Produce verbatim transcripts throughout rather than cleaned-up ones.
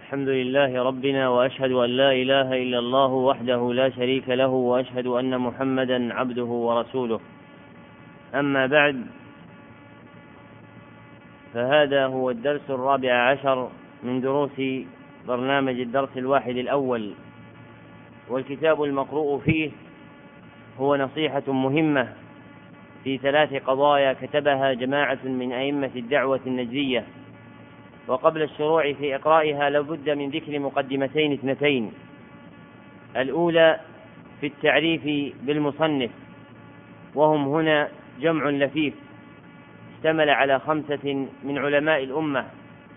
الحمد لله ربنا، وأشهد أن لا إله إلا الله وحده لا شريك له، وأشهد أن محمدا عبده ورسوله. أما بعد، فهذا هو الدرس الرابع عشر من دروس برنامج الدرس الواحد الأول، والكتاب المقروء فيه هو نصيحة مهمة في ثلاث قضايا كتبها جماعة من أئمة الدعوة النجدية. وقبل الشروع في إقرائها لابد من ذكر مقدمتين اثنتين. الأولى في التعريف بالمصنف، وهم هنا جمع لفيف اشتمل على خمسة من علماء الأمة.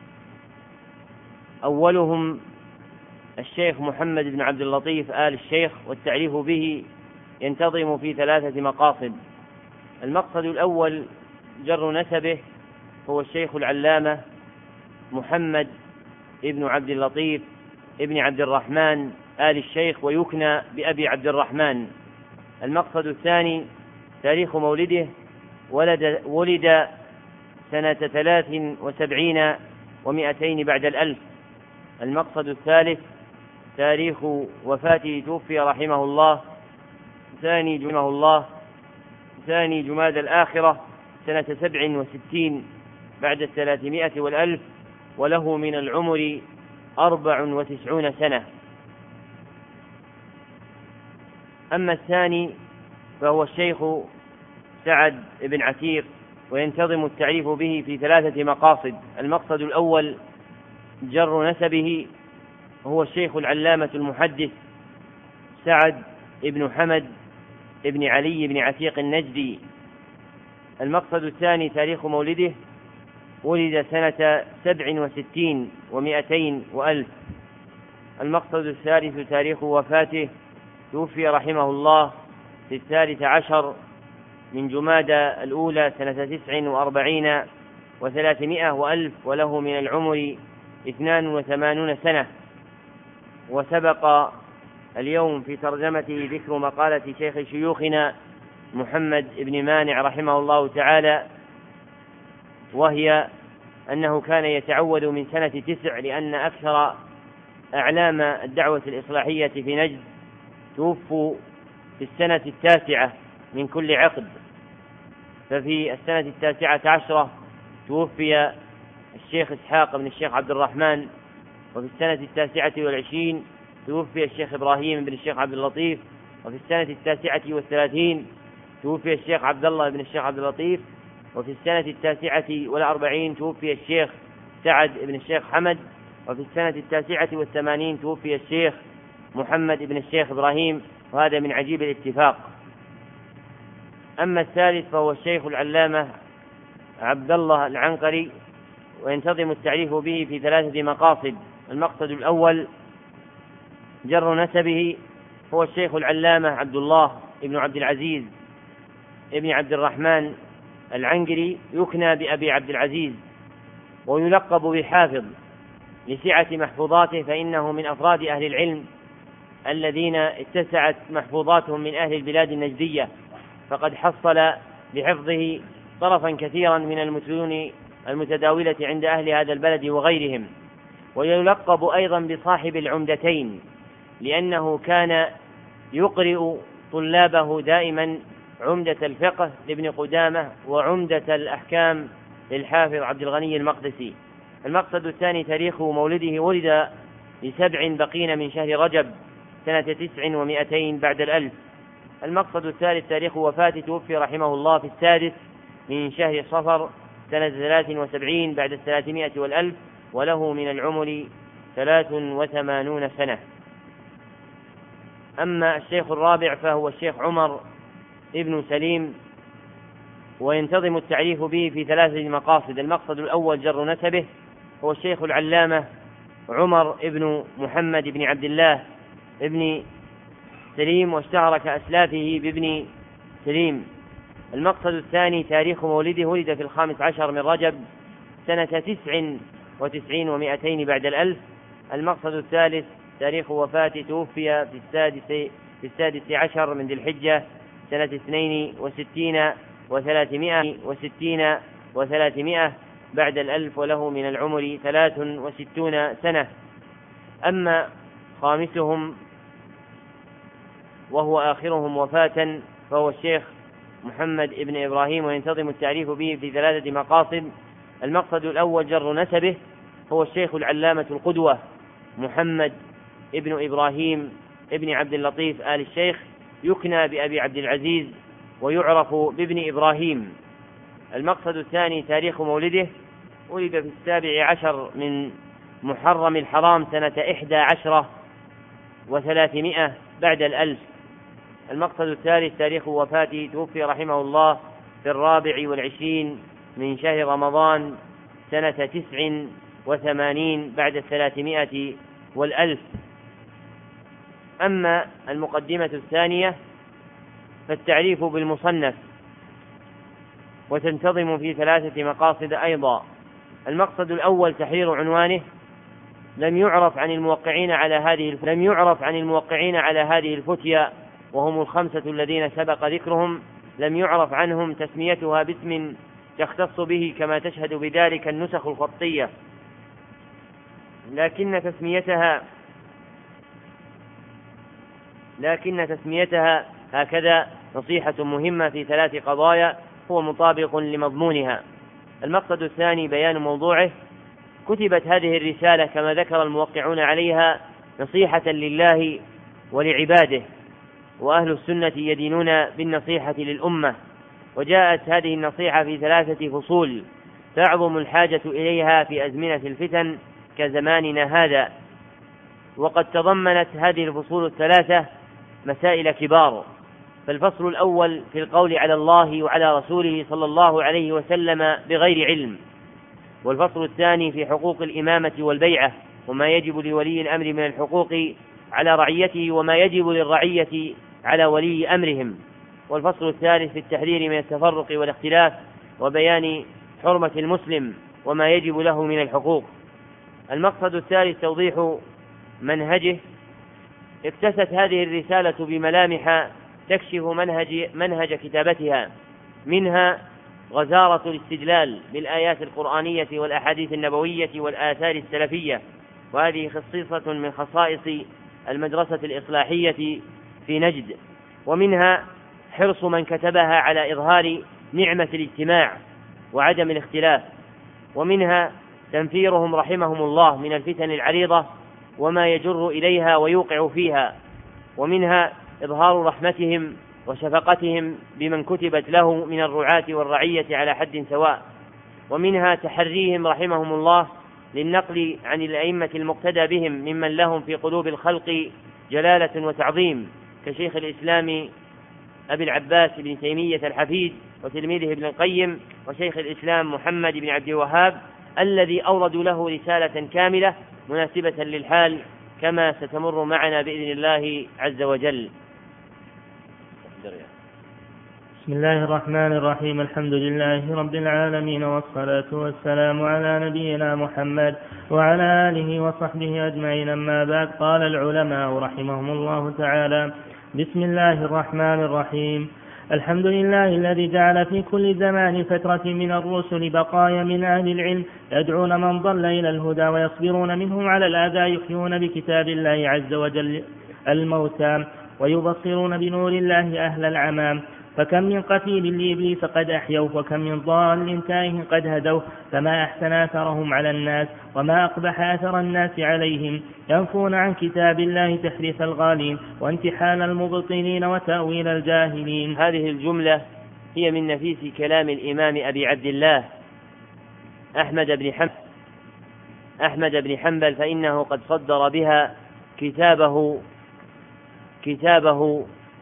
أولهم الشيخ محمد بن عبد اللطيف آل الشيخ، والتعريف به ينتظم في ثلاثة مقاصد. المقصد الأول جر نسبه، هو الشيخ العلامة محمد ابن عبد اللطيف ابن عبد الرحمن آل الشيخ، ويكنى بأبي عبد الرحمن. المقصد الثاني تاريخ مولده، ولد, ولد سنة ثلاث وسبعين ومائتين بعد الألف. المقصد الثالث تاريخ وفاته، توفي رحمه الله ثاني جمعه الله ثاني جماد الآخرة سنة سبع وستين بعد الثلاثمائة والألف، وله من العمر أربع وتسعون سنة. أما الثاني فهو الشيخ سعد بن عتيق، وينتظم التعريف به في ثلاثة مقاصد. المقصد الأول جر نسبه، هو الشيخ العلامة المحدث سعد بن حمد ابن علي بن عتيق النجدي. المقصد الثاني تاريخ مولده، ولد سنة سبع وستين ومائتين وألف. المقصد الثالث تاريخ وفاته، توفي رحمه الله في الثالث عشر من جمادى الأولى سنة تسع وأربعين وثلاثمائة وألف، وله من العمر اثنان وثمانون سنة. وسبق اليوم في ترجمته ذكر مقالة شيخ شيوخنا محمد بن مانع رحمه الله تعالى، وهي أنه كان يتعود من سنة تسع، لأن أكثر أعلام الدعوة الإصلاحية في نجد توفوا في السنة التاسعة من كل عقد. ففي السنة التاسعة عشرة توفي الشيخ إسحاق بن الشيخ عبد الرحمن، وفي السنة التاسعة والعشرين توفي الشيخ إبراهيم بن الشيخ عبد اللطيف، وفي السنة التاسعة والثلاثين توفي الشيخ عبد الله بن الشيخ عبد اللطيف، وفي السنة التاسعة والأربعين توفي الشيخ سعد بن الشيخ حمد، وفي السنة التاسعة والثمانين توفي الشيخ محمد بن الشيخ إبراهيم، وهذا من عجيب الاتفاق. أما الثالث فهو الشيخ العلامة عبد الله العنقري، وينتظم التعريف به في ثلاثة مقاصد. المقصد الأول جر نسبه، هو الشيخ العلامة عبد الله ابن عبد العزيز ابن عبد الرحمن العنقري، يكنى بأبي عبد العزيز، ويلقب بحافظ لسعة محفوظاته، فإنه من أفراد أهل العلم الذين اتسعت محفوظاتهم من أهل البلاد النجدية، فقد حصل بحفظه طرفا كثيرا من المتون المتداولة عند أهل هذا البلد وغيرهم. ويلقب أيضا بصاحب العمدتين، لأنه كان يقرئ طلابه دائما عمدة الفقه لابن قدامة، وعمدة الأحكام للحافظ عبد الغني المقدسي. المقصد الثاني تاريخ مولده، ولد لسبع بقين من شهر رجب سنة تسع ومائتين بعد الألف. المقصد الثالث تاريخ وفاته، توفي رحمه الله في السادس من شهر صفر سنة ثلاث وسبعين بعد الثلاثمائة والألف، وله من العمر ثلاث وثمانون سنة. أما الشيخ الرابع فهو الشيخ عمر ابن سليم، وينتظم التعريف به في ثلاثة مقاصد. المقصد الأول جر نسبه، هو الشيخ العلامة عمر ابن محمد بن عبد الله ابن سليم، واشتهر كأسلافه بابن سليم. المقصد الثاني تاريخ مولده، ولد في الخامس عشر من رجب سنة تسع وتسعين ومائتين بعد الألف. المقصد الثالث تاريخ وفاته، توفي في السادس, في السادس عشر من ذي الحجة سنة اثنين وستين وثلاثمائة وستين وثلاثمائة بعد الألف، وله من العمر ثلاث وستون سنة. أما خامسهم وهو آخرهم وفاة فهو الشيخ محمد بن إبراهيم، وينتظم التعريف به في ثلاثة مقاصد. المقصد الأول جر نسبه، هو الشيخ العلامة القدوة محمد ابن إبراهيم ابن عبد اللطيف آل الشيخ، يكنى بأبي عبد العزيز ويعرف بابن إبراهيم. المقصد الثاني تاريخ مولده، ولد في السابع عشر من محرم الحرام سنة إحدى عشرة وثلاثمائة بعد الألف. المقصد الثالث تاريخ وفاته، توفي رحمه الله في الرابع والعشرين من شهر رمضان سنة تسع وثمانين بعد الثلاثمائة والألف. أما المقدمة الثانية فالتعريف بالمصنف، وتنتظم في ثلاثة مقاصد أيضا. المقصد الأول تحرير عنوانه، لم يعرف عن الموقعين على هذه لم يعرف عن الموقعين على هذه الفتية وهم الخمسة الذين سبق ذكرهم، لم يعرف عنهم تسميتها باسم تختص به كما تشهد بذلك النسخ الخطية، لكن تسميتها لكن تسميتها هكذا نصيحة مهمة في ثلاث قضايا هو مطابق لمضمونها. المقصد الثاني بيان موضوعه، كتبت هذه الرسالة كما ذكر الموقعون عليها نصيحة لله ولعباده، وأهل السنة يدينون بالنصيحة للأمة، وجاءت هذه النصيحة في ثلاثة فصول تعظم الحاجة إليها في أزمنة الفتن كزماننا هذا. وقد تضمنت هذه الفصول الثلاثة مسائل كبار. فالفصل الأول في القول على الله وعلى رسوله صلى الله عليه وسلم بغير علم، والفصل الثاني في حقوق الإمامة والبيعة وما يجب لولي الأمر من الحقوق على رعيته وما يجب للرعية على ولي أمرهم، والفصل الثالث في التحذير من التفرق والاختلاف وبيان حرمة المسلم وما يجب له من الحقوق. المقصد الثالث توضيح منهجه. اكتست هذه الرسالة بملامح تكشف منهج, منهج كتابتها، منها غزارة الاستدلال بالآيات القرآنية والأحاديث النبوية والآثار السلفية، وهذه خصيصة من خصائص المدرسة الإصلاحية في نجد، ومنها حرص من كتبها على إظهار نعمة الاجتماع وعدم الاختلاف، ومنها تنفيرهم رحمهم الله من الفتن العريضة وما يجر إليها ويوقع فيها، ومنها إظهار رحمتهم وشفقتهم بمن كتبت له من الرعاة والرعية على حد سواء، ومنها تحريهم رحمهم الله للنقل عن الأئمة المقتدى بهم ممن لهم في قلوب الخلق جلالة وتعظيم كشيخ الإسلام أبي العباس بن تيمية الحفيد وتلميذه ابن القيم وشيخ الإسلام محمد بن عبد الوهاب، الذي أوردوا له رسالة كاملة مناسبة للحال كما ستمر معنا بإذن الله عز وجل. بسم الله الرحمن الرحيم. الحمد لله رب العالمين، والصلاة والسلام على نبينا محمد وعلى آله وصحبه أجمعين. أما بعد، قال العلماء رحمهم الله تعالى: بسم الله الرحمن الرحيم. الحمد لله الذي جعل في كل زمان فترة من الرسل بقايا من أهل العلم يدعون من ضل إلى الهدى ويصبرون منهم على الأذى، يحيون بكتاب الله عز وجل الموتى ويبصرون بنور الله أهل العمام. فكم من قتيل لإبليس قد أحيوا، وكم من ضال تائه قد هدوا، فما أحسن أثرهم على الناس وما أقبح أثر الناس عليهم. ينفون عن كتاب الله تحريف الغالين وانتحال المبطلين وتأويل الجاهلين. هذه الجملة هي من نفيس كلام الإمام أبي عبد الله أحمد بن حنبل أحمد بن حنبل فإنه قد صدر بها كتابه كتابه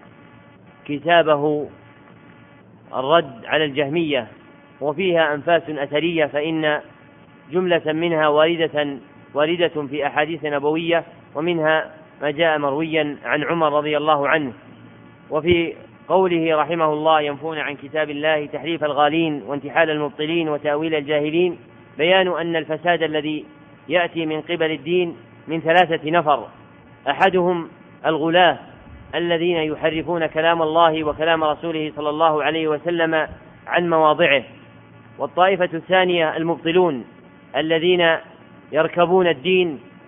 كتابه الرد على الجهمية، وفيها أنفاس أثرية، فإن جملة منها واردة واردة في أحاديث نبوية، ومنها ما جاء مرويا عن عمر رضي الله عنه. وفي قوله رحمه الله: ينفون عن كتاب الله تحريف الغالين وانتحال المبطلين وتأويل الجاهلين، بيان أن الفساد الذي يأتي من قبل الدين من ثلاثة نفر: أحدهم الغلاة الذين يحرفون كلام الله وكلام رسوله صلى الله عليه وسلم عن مواضعه، والطائفة الثانية المبطلون الذين يركبون الدين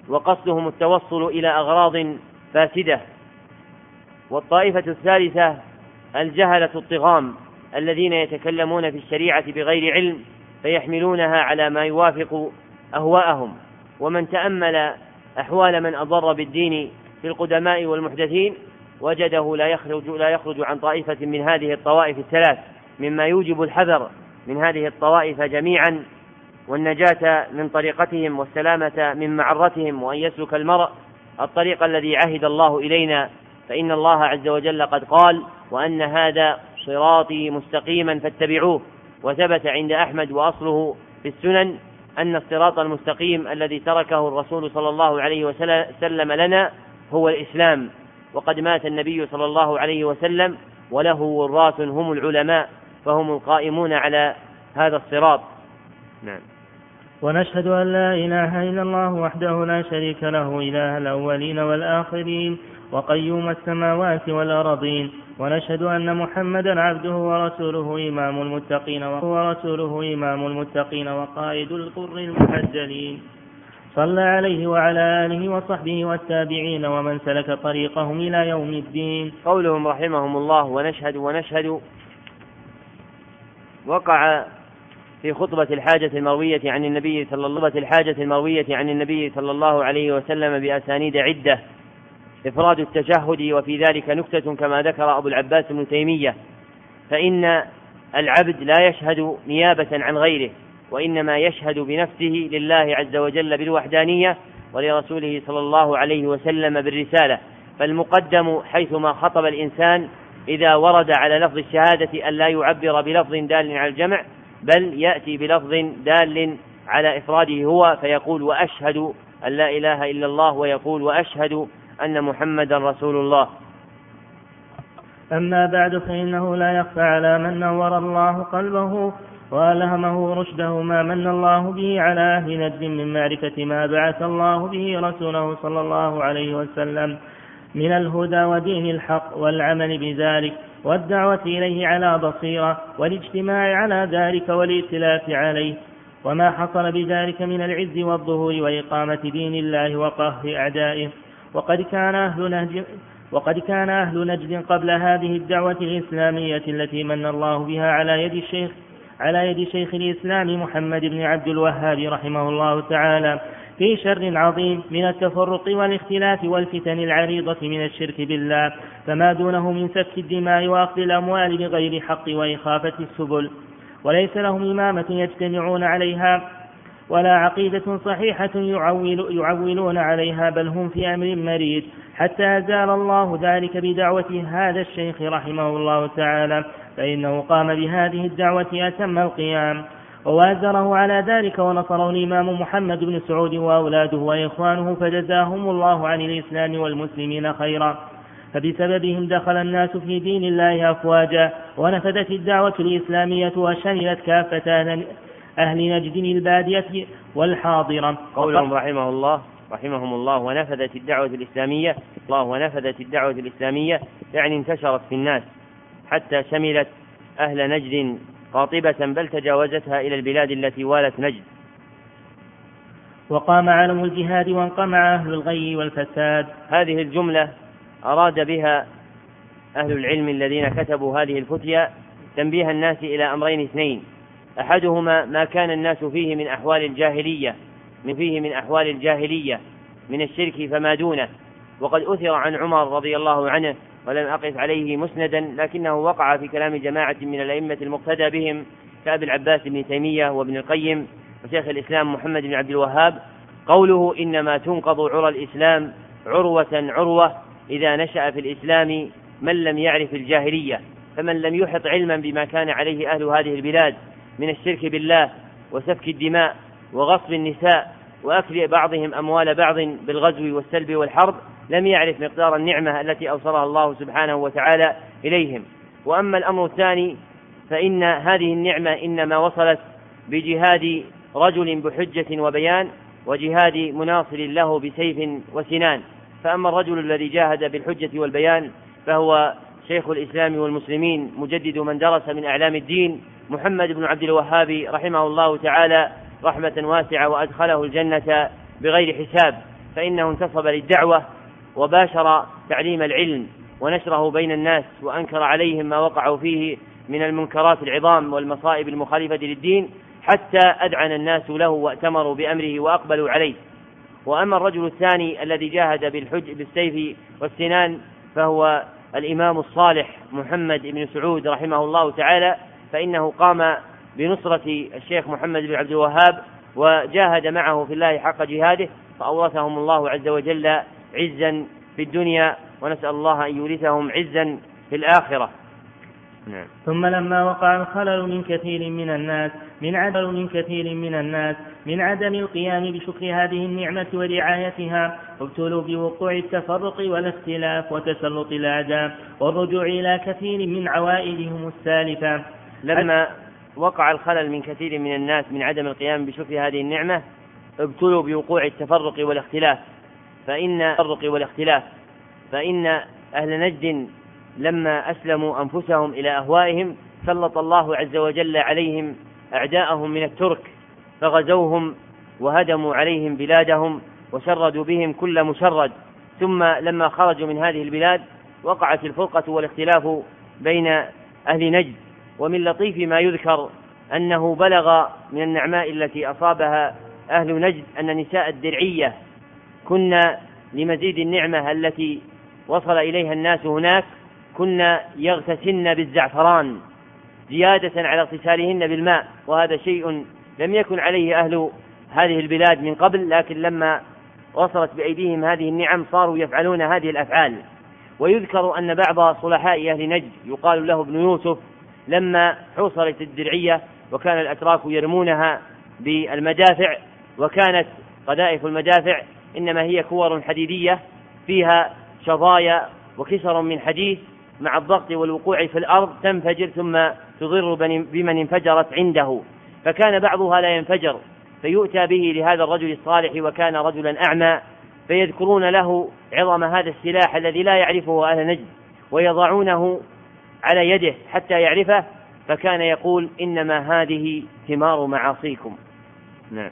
وقصدهم التوصل إلى أغراض فاسدة. والطائفة الثالثة الجهلة الطغام الذين يتكلمون في الشريعة بغير علم فيحملونها على ما يوافق أهواءهم. ومن تأمل أحوال من أضر بالدين في القدماء والمحدثين وجده لا يخرج, لا يخرج عن طائفة من هذه الطوائف الثلاث، مما يوجب الحذر من هذه الطوائف جميعا والنجاة من طريقتهم والسلامة من معرتهم، وأن يسلك المرء الطريق الذي عهد الله إلينا، فإن الله عز وجل قد قال: وأن هذا صراطي مستقيما فاتبعوه. وثبت عند أحمد وأصله في السنن أن الصراط المستقيم الذي تركه الرسول صلى الله عليه وسلم لنا هو الإسلام. وقد مات النبي صلى الله عليه وسلم وله وراث هم العلماء، فهم القائمون على هذا الصراط. نعم. ونشهد أن لا إله إلا الله وحده لا شريك له إله الأولين والآخرين وقيوم السماوات والأرضين. ونشهد أن محمدا عبده ورسوله إمام المتقين ورسوله إمام المتقين وقائد القر المحجلين، صلى عليه وعلى آله وصحبه والتابعين ومن سلك طريقهم إلى يوم الدين. قولهم رحمهم الله ونشهد ونشهد وقع في خطبة الحاجة المروية عن النبي صلى الله الحاجة المروية عن النبي صلى الله عليه وسلم بأسانيد عدة إفراد التشهد، وفي ذلك نكتة كما ذكر أبو العباس ابن تيمية، فإن العبد لا يشهد نيابة عن غيره، وإنما يشهد بنفسه لله عز وجل بالوحدانية ولرسوله صلى الله عليه وسلم بالرسالة. فالمقدم حيثما خطب الإنسان إذا ورد على لفظ الشهادة أن لا يعبر بلفظ دال على الجمع، بل يأتي بلفظ دال على إفراده هو، فيقول: وأشهد أن لا إله إلا الله، ويقول: وأشهد أن محمدا رسول الله. أما بعد، فإنه لا يخفى على من نور الله قلبه وألهمه رشده ما من الله به على أهل نجد من معرفة ما بعث الله به رسوله صلى الله عليه وسلم من الهدى ودين الحق والعمل بذلك والدعوة إليه على بصيرة والاجتماع على ذلك والائتلاف عليه، وما حصل بذلك من العز والظهور وإقامة دين الله وقهر أعدائه. وقد كان أهل نجد وقد كان أهل نجد قبل هذه الدعوة الإسلامية التي من الله بها على يد الشيخ على يد شيخ الإسلام محمد بن عبد الوهاب رحمه الله تعالى في شر عظيم من التفرق والاختلاف والفتن العريضة من الشرك بالله، فما دونه من سفك الدماء وأخذ الأموال بغير حق وإخافة السبل، وليس لهم إمامة يجتمعون عليها ولا عقيدة صحيحة يعول يعولون عليها، بل هم في أمر مريض، حتى أزال الله ذلك بدعوة هذا الشيخ رحمه الله تعالى، فإنه قام بهذه الدعوة أتم القيام، ووازره على ذلك ونصره الإمام محمد بن سعود وأولاده وإخوانه، فجزاهم الله عن الإسلام والمسلمين خيرا. فبسببهم دخل الناس في دين الله أفواجا، ونفذت الدعوة الإسلامية وشملت كافة أهل نجد البادية والحاضرة. قولهم رحمه الله رحمهم الله ونفذت الدعوة الإسلامية الله ونفذت الدعوة الإسلامية يعني انتشرت في الناس حتى شملت أهل نجد قاطبة، بل تجاوزتها إلى البلاد التي والت نجد. وقام علم الجهاد وانقمع أهل الغي والفساد. هذه الجملة أراد بها أهل العلم الذين كتبوا هذه الفتية تنبيه الناس إلى أمرين اثنين: أحدهما ما كان الناس فيه من أحوال الجاهلية من فيه من أحوال الجاهلية من الشرك فما دونه، وقد أثر عن عمر رضي الله عنه ولم أقف عليه مسندا، لكنه وقع في كلام جماعة من الأئمة المقتدى بهم كأبي العباس بن تيمية وابن القيم وشيخ الإسلام محمد بن عبد الوهاب، قوله: إنما تنقض عرى الإسلام عروة عروة إذا نشأ في الإسلام من لم يعرف الجاهلية. فمن لم يحط علما بما كان عليه أهل هذه البلاد من الشرك بالله وسفك الدماء وغصب النساء وأكل بعضهم أموال بعض بالغزو والسلب والحرب، لم يعرف مقدار النعمة التي أوصلها الله سبحانه وتعالى إليهم. وأما الأمر الثاني فإن هذه النعمة إنما وصلت بجهاد رجل بحجة وبيان وجهاد مناصر له بسيف وسنان. فأما الرجل الذي جاهد بالحجة والبيان فهو شيخ الإسلام والمسلمين مجدد من درس من أعلام الدين محمد بن عبد الوهاب رحمه الله تعالى رحمة واسعة، وأدخله الجنة بغير حساب. فإنه انتصب للدعوة وباشر تعليم العلم ونشره بين الناس، وأنكر عليهم ما وقعوا فيه من المنكرات العظام والمصائب المخالفة للدين، حتى أدعن الناس له وأتمروا بأمره وأقبلوا عليه. وأما الرجل الثاني الذي جاهد بالحج بالسيف والسنان فهو الإمام الصالح محمد بن سعود رحمه الله تعالى، فإنه قام بنصرة الشيخ محمد بن عبد الوهاب وجاهد معه في الله حق جهاده، فأورثهم الله عز وجل عزا في الدنيا، ونسأل الله أن يورثهم عزا في الآخرة. نعم. ثم لما وقع الخلل من كثير من الناس من عدل من كثير من الناس من عدم القيام بشكر هذه النعمة ورعايتها، ابتلوا بوقوع التفرق والاختلاف وتسلط الأعداء والرجوع إلى كثير من عوائدهم السالفة. لما وقع الخلل من كثير من الناس من عدم القيام بشكر هذه النعمة، ابتلوا بوقوع التفرق والاختلاف فإن التفرق والاختلاف فإن أهل نجد لما أسلموا أنفسهم إلى أهوائهم سلط الله عز وجل عليهم أعداءهم من الترك، فغزوهم وهدموا عليهم بلادهم وشردوا بهم كل مشرد. ثم لما خرجوا من هذه البلاد وقعت الفرقة والاختلاف بين أهل نجد. ومن لطيف ما يذكر أنه بلغ من النعماء التي أصابها أهل نجد أن نساء الدرعية كنا لمزيد النعمة التي وصل إليها الناس هناك كنا يغتسلن بالزعفران زيادة على اغتسالهن بالماء، وهذا شيء لم يكن عليه أهل هذه البلاد من قبل، لكن لما وصلت بأيديهم هذه النعم صاروا يفعلون هذه الأفعال. ويذكر أن بعض صلحاء أهل نجد يقال له ابن يوسف لما حوصلت الدرعية وكان الأتراك يرمونها بالمدافع، وكانت قذائف المدافع إنما هي كور حديدية فيها شظايا وكسر من حديد، مع الضغط والوقوع في الأرض تنفجر ثم تضر بمن انفجرت عنده، فكان بعضها لا ينفجر فيؤتى به لهذا الرجل الصالح وكان رجلا أعمى، فيذكرون له عظم هذا السلاح الذي لا يعرفه أهل نجد ويضعونه على يده حتى يعرفه، فكان يقول إنما هذه ثمار معاصيكم. نعم.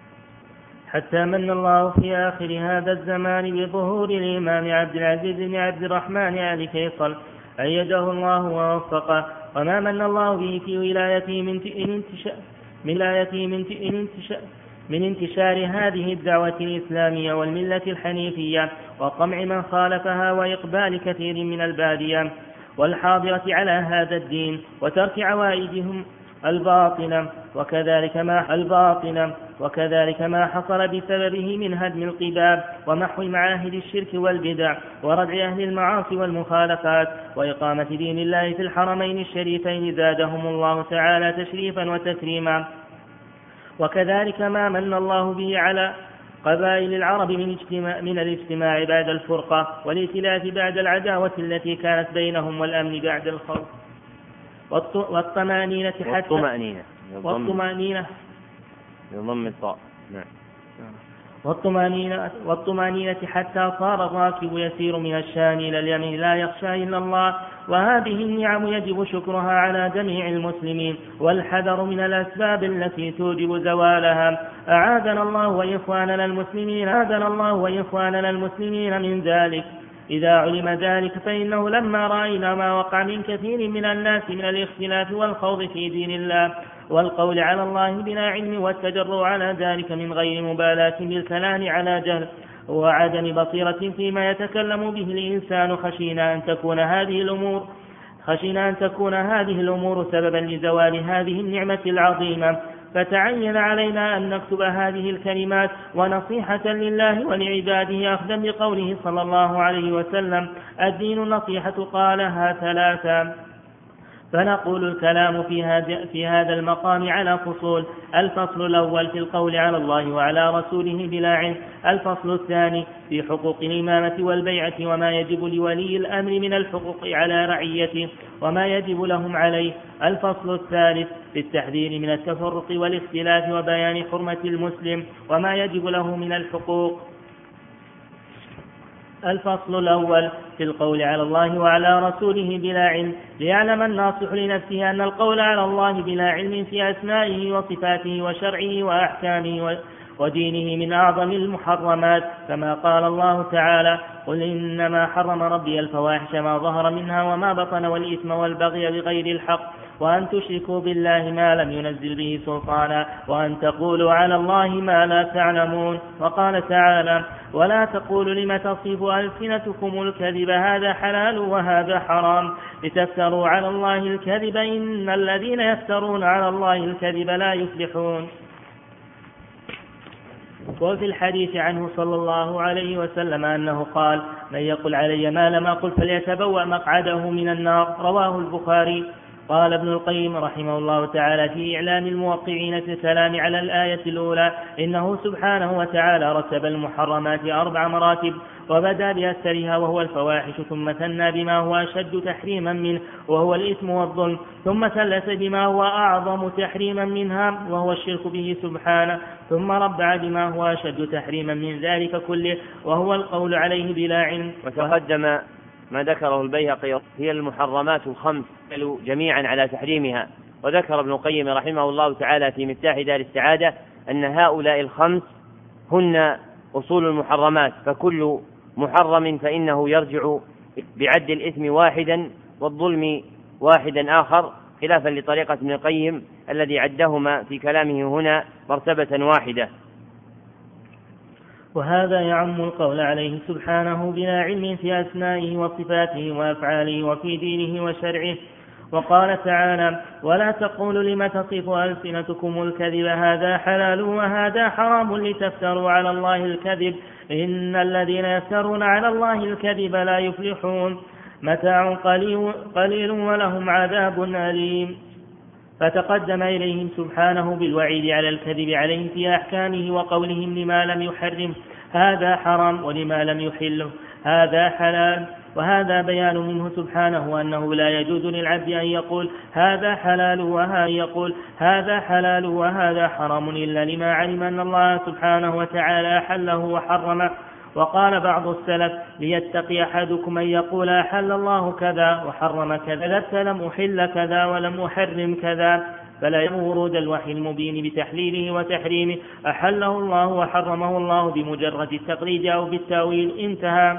حتى من الله في آخر هذا الزمان بظهور الإمام عبد العزيز بن عبد الرحمن آل فيصل أيده الله ووفقه، وما من الله به في ولايته من انتشار من ولايته من انتشار من انتشار هذه الدعوة الإسلامية والملة الحنيفية وقمع من خالفها وإقبال كثير من البادية والحاضرة على هذا الدين وترك عوائدهم الباطنة، وكذلك ما الباطنة وكذلك ما حصل بسببه من هدم القباب ومحو معاهد الشرك والبدع وردع أهل المعاصي والمخالفات وإقامة دين الله في الحرمين الشريفين زادهم الله تعالى تشريفا وتكريما. وكذلك ما من الله به على قبائل العرب من, اجتماع من الاجتماع بعد الفرقة والائتلاف بعد العداوة التي كانت بينهم والأمن بعد الخوف والطمأنينة حتى والطمأنينة والطمأنينة يضم الطاء نعم والطمأنينة والطمأنينة حتى صار الراكب يسير من الشام إلى اليمن لا يخشى إلا الله. وهذه النعم يجب شكرها على جميع المسلمين والحذر من الأسباب التي توجب زوالها. أعاذنا الله وإخواننا المسلمين أعاذنا الله وإخواننا المسلمين من ذلك. إذا علم ذلك فإنه لما رأينا ما وقع من كثير من الناس من الاختلاف والخوض في دين الله والقول على الله بلا علم والتجرؤ على ذلك من غير مبالاة بالكلام على جهل وعدم بصيرة فيما يتكلم به الإنسان، خشينا أن تكون هذه الأمور خشينا أن تكون هذه الأمور سببا لزوال هذه النعمة العظيمة، فتعين علينا أن نكتب هذه الكلمات ونصيحة لله ولعباده أخذا بقوله صلى الله عليه وسلم: الدين النصيحة قالها ثلاثا. فنقول الكلام في هذا في هذا المقام على فصول: الفصل الأول في القول على الله وعلى رسوله بلا علم، الفصل الثاني في حقوق الإمامة والبيعة وما يجب لولي الأمر من الحقوق على رعيته وما يجب لهم عليه، الفصل الثالث في التحذير من التفرق والاختلاف وبيان حرمة المسلم وما يجب له من الحقوق. الفصل الأول في القول على الله وعلى رسوله بلا علم، ليعلم الناصح لنفسه أن القول على الله بلا علم في أسمائه وصفاته وشرعه وأحكامه ودينه من أعظم المحرمات، كما قال الله تعالى: قل إنما حرم ربي الفواحش ما ظهر منها وما بطن والإثم والبغي بغير الحق وأن تشركوا بالله ما لم ينزل به سلطانا وأن تقولوا على الله ما لا تعلمون. وقال تعالى: ولا تقولوا لم تصف ألسنتكم الكذب هذا حلال وهذا حرام لتفتروا على الله الكذب إن الذين يفترون على الله الكذب لا يفلحون. وفي الحديث عنه صلى الله عليه وسلم أنه قال: من يقل علي ما لم أقل فليتبوأ مقعده من النار. رواه البخاري. قال ابن القيم رحمه الله تعالى في إعلام الموقعين في الكلام على الآية الأولى: إنه سبحانه وتعالى رتب المحرمات أربع مراتب، وبدأ بأكثرها وهو الفواحش، ثم ثنى بما هو أشد تحريما منه وهو الإثم والظلم، ثم ثلث بما هو أعظم تحريما منها وهو الشرك به سبحانه، ثم ربع بما هو أشد تحريما من ذلك كله وهو القول عليه بلا علم. وتقدم ما ذكره البيهقي هي المحرمات الخمس جميعا على تحريمها. وذكر ابن القيم رحمه الله تعالى في مفتاح دار السعادة أن هؤلاء الخمس هن أصول المحرمات، فكل محرم فإنه يرجع بعد الإثم واحدا والظلم واحدا آخر، خلافا لطريقة ابن القيم الذي عدهما في كلامه هنا مرتبة واحدة. وهذا يعم القول عليه سبحانه بلا علم في أسمائه وصفاته وأفعاله وفي دينه وشرعه. وقال تعالى: ولا تقولوا لم تصف ألسنتكم الكذب هذا حلال وهذا حرام لتفتروا على الله الكذب إن الذين يفترون على الله الكذب لا يفلحون. متاع قليل, قليل ولهم عذاب أليم. فتقدم إليهم سبحانه بالوعيد على الكذب عليهم في أحكامه وقولهم لما لم يحرم هذا حرام ولما لم يحله هذا حلال. وهذا بيان منه سبحانه أنه لا يجوز للعبد أن يقول هذا حلال وهذا يقول هذا حلال وهذا حرام إلا لما علم أن الله سبحانه وتعالى حله وحرمه. وقال بعض السلف: ليتقي أحدكم أن يقول أحل الله كذا وحرم كذا لم أحل كذا ولم أحرم كذا، فلا يمر ورود الوحي المبين بتحليله وتحريمه أحله الله وحرمه الله بمجرد التقليد أو بالتأويل. انتهى.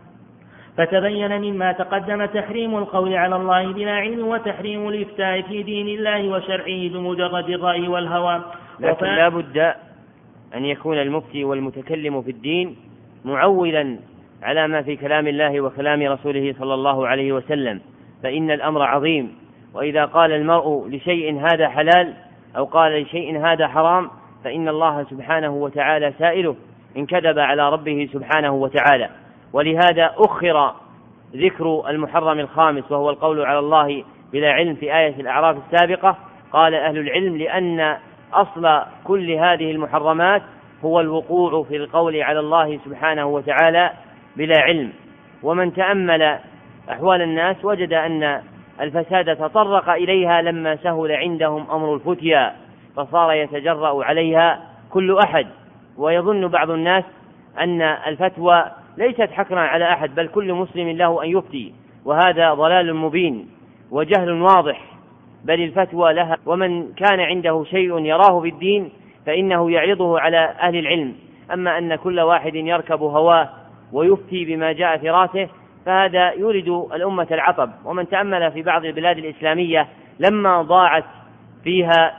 فتبين مما تقدم تحريم القول على الله بلا علم وتحريم الإفتاء في دين الله وشرعه بمجرد الرأي والهوى. لكن لا بد أن يكون المفتي والمتكلم في الدين معولا على ما في كلام الله وكلام رسوله صلى الله عليه وسلم، فإن الأمر عظيم. وإذا قال المرء لشيء هذا حلال أو قال لشيء هذا حرام فإن الله سبحانه وتعالى سائله إن كذب على ربه سبحانه وتعالى. ولهذا أخر ذكر المحرم الخامس وهو القول على الله بلا علم في آية الأعراف السابقة. قال أهل العلم لأن أصل كل هذه المحرمات هو الوقوع في القول على الله سبحانه وتعالى بلا علم. ومن تأمل أحوال الناس وجد أن الفساد تطرق إليها لما سهل عندهم أمر الفتيا، فصار يتجرأ عليها كل أحد، ويظن بعض الناس أن الفتوى ليست حكرا على أحد بل كل مسلم له أن يفتي، وهذا ضلال مبين وجهل واضح، بل الفتوى لها. ومن كان عنده شيء يراه بالدين فإنه يعرضه على أهل العلم. أما أن كل واحد يركب هواه ويفتي بما جاء في راسه فهذا يورد الأمة العطب. ومن تأمل في بعض البلاد الإسلامية لما ضاعت فيها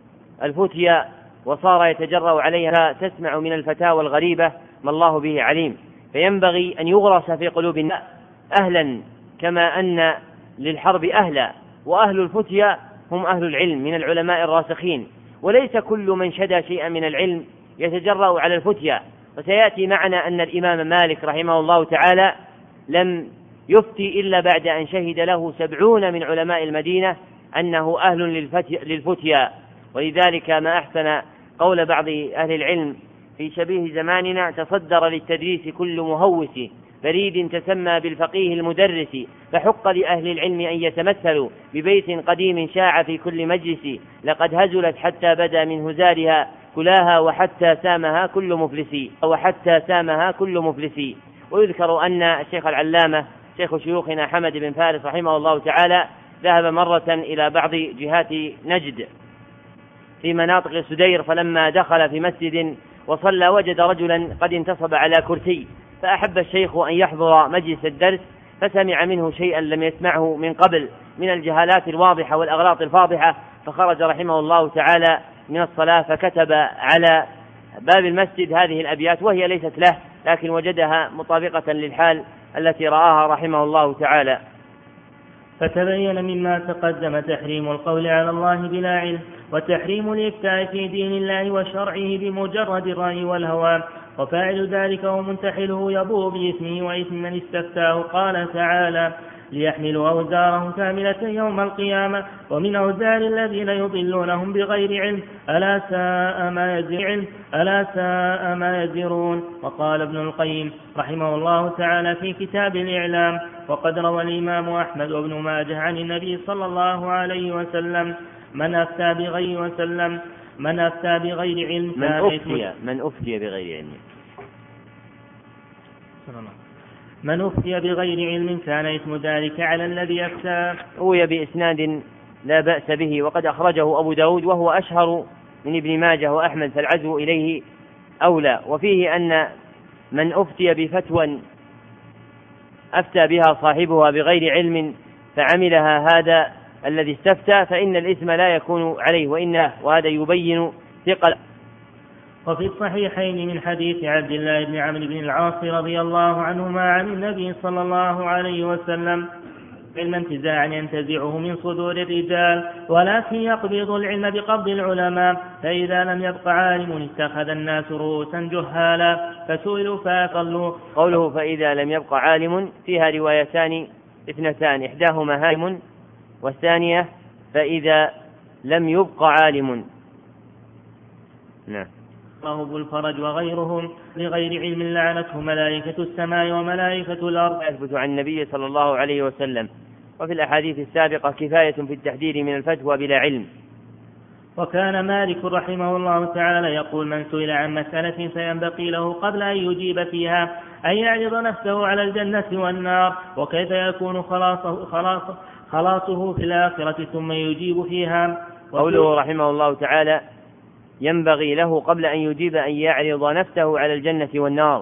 الفتيا وصار يتجرأ عليها تسمع من الفتاوى الغريبة ما الله به عليم. فينبغي أن يغرس في قلوب الناس أهلا كما أن للحرب أهلا، وأهل الفتيا هم أهل العلم من العلماء الراسخين، وليس كل من شدى شيئا من العلم يتجرأ على الفتيا. وسيأتي معنا أن الإمام مالك رحمه الله تعالى لم يفتي إلا بعد أن شهد له سبعون من علماء المدينة أنه أهل للفتيا. ولذلك ما أحسن قول بعض أهل العلم في شبيه زماننا: تصدر للتدريس كل مهوس فريد تسمى بالفقيه المدرس، فحق لأهل العلم أن يتمثلوا ببيت قديم شاع في كل مجلس، لقد هزلت حتى بدا من هزالها كلاها وحتى سامها كل مفلس وحتى سامها كل مفلس. ويذكر أن الشيخ العلامة شيخ شيوخنا حمد بن فارس رحمه الله تعالى ذهب مرة إلى بعض جهات نجد في مناطق سدير، فلما دخل في مسجد وصلى وجد رجلا قد انتصب على كرسي، فأحب الشيخ أن يحضر مجلس الدرس، فسمع منه شيئا لم يسمعه من قبل من الجهالات الواضحة والأغلاط الفاضحة، فخرج رحمه الله تعالى من الصلاة فكتب على باب المسجد هذه الأبيات، وهي ليست له لكن وجدها مطابقة للحال التي رآها رحمه الله تعالى. فتبين مما تقدم تحريم القول على الله بلا علم، وتحريم الإفتاء في دين الله وشرعه بمجرد الرأي والهوى، وفاعل ذلك ومنتحله يبوء بإثمه وإثم من استفتاه. قال تعالى: ليحملوا أوزارهم كاملة يوم القيامة ومن أوزار الذين يضلونهم بغير علم ألا ساء ما يزرون ألا ساء ما يزرون. وقال ابن القيم رحمه الله تعالى في كتاب الإعلام: وقد روى الإمام أحمد وابن ماجه عن النبي صلى الله عليه وسلم: من أفتى بغير وسلم من أفتى بغير علم من أفتي من أفتي بغير علم من أفتي بغير علم كان اسم ذلك على الذي أفتى. روي بإسناد لا بأس به، وقد أخرجه أبو داود وهو أشهر من ابن ماجه وأحمد، فالعزو إليه أولى. وفيه أن من أفتي بفتوى أفتى بها صاحبها بغير علم فعملها هذا الذي استفتى فإن الإثم لا يكون عليه وإنه، وهذا يبين ثقل. وفي الصحيحين من حديث عبد الله بن عمرو بن العاص رضي الله عنهما عن النبي صلى الله عليه وسلم: علم انتزاعا ينتزعه من صدور الرجال، ولكن يقبض العلم بقبض العلماء، فإذا لم يبق عالم اتخذ الناس رؤوسا جهالا فسئلوا فأقلوا. قوله فإذا لم يبق عالم فيها روايتان اثنتان، إحداهما هائم والثانية فإذا لم يبق عالم. نعم. أبو الفرج وغيرهم لغير علم لعنته ملائكة السماء وملائكة الأرض. يثبت عن النبي صلى الله عليه وسلم. وفي الأحاديث السابقة كفاية في التحذير من الفتوى بلا علم. وكان مالك رحمه الله تعالى يقول: من سئل عن مسألة فينبغي له قبل أن يجيب فيها أن يعرض نفسه على الجنة والنار، وكيف يكون خلاصه, خلاصه, خلاصه في الآخرة ثم يجيب فيها. قوله رحمه الله تعالى: ينبغي له قبل أن يجيب أن يعرض نفسه على الجنة والنار،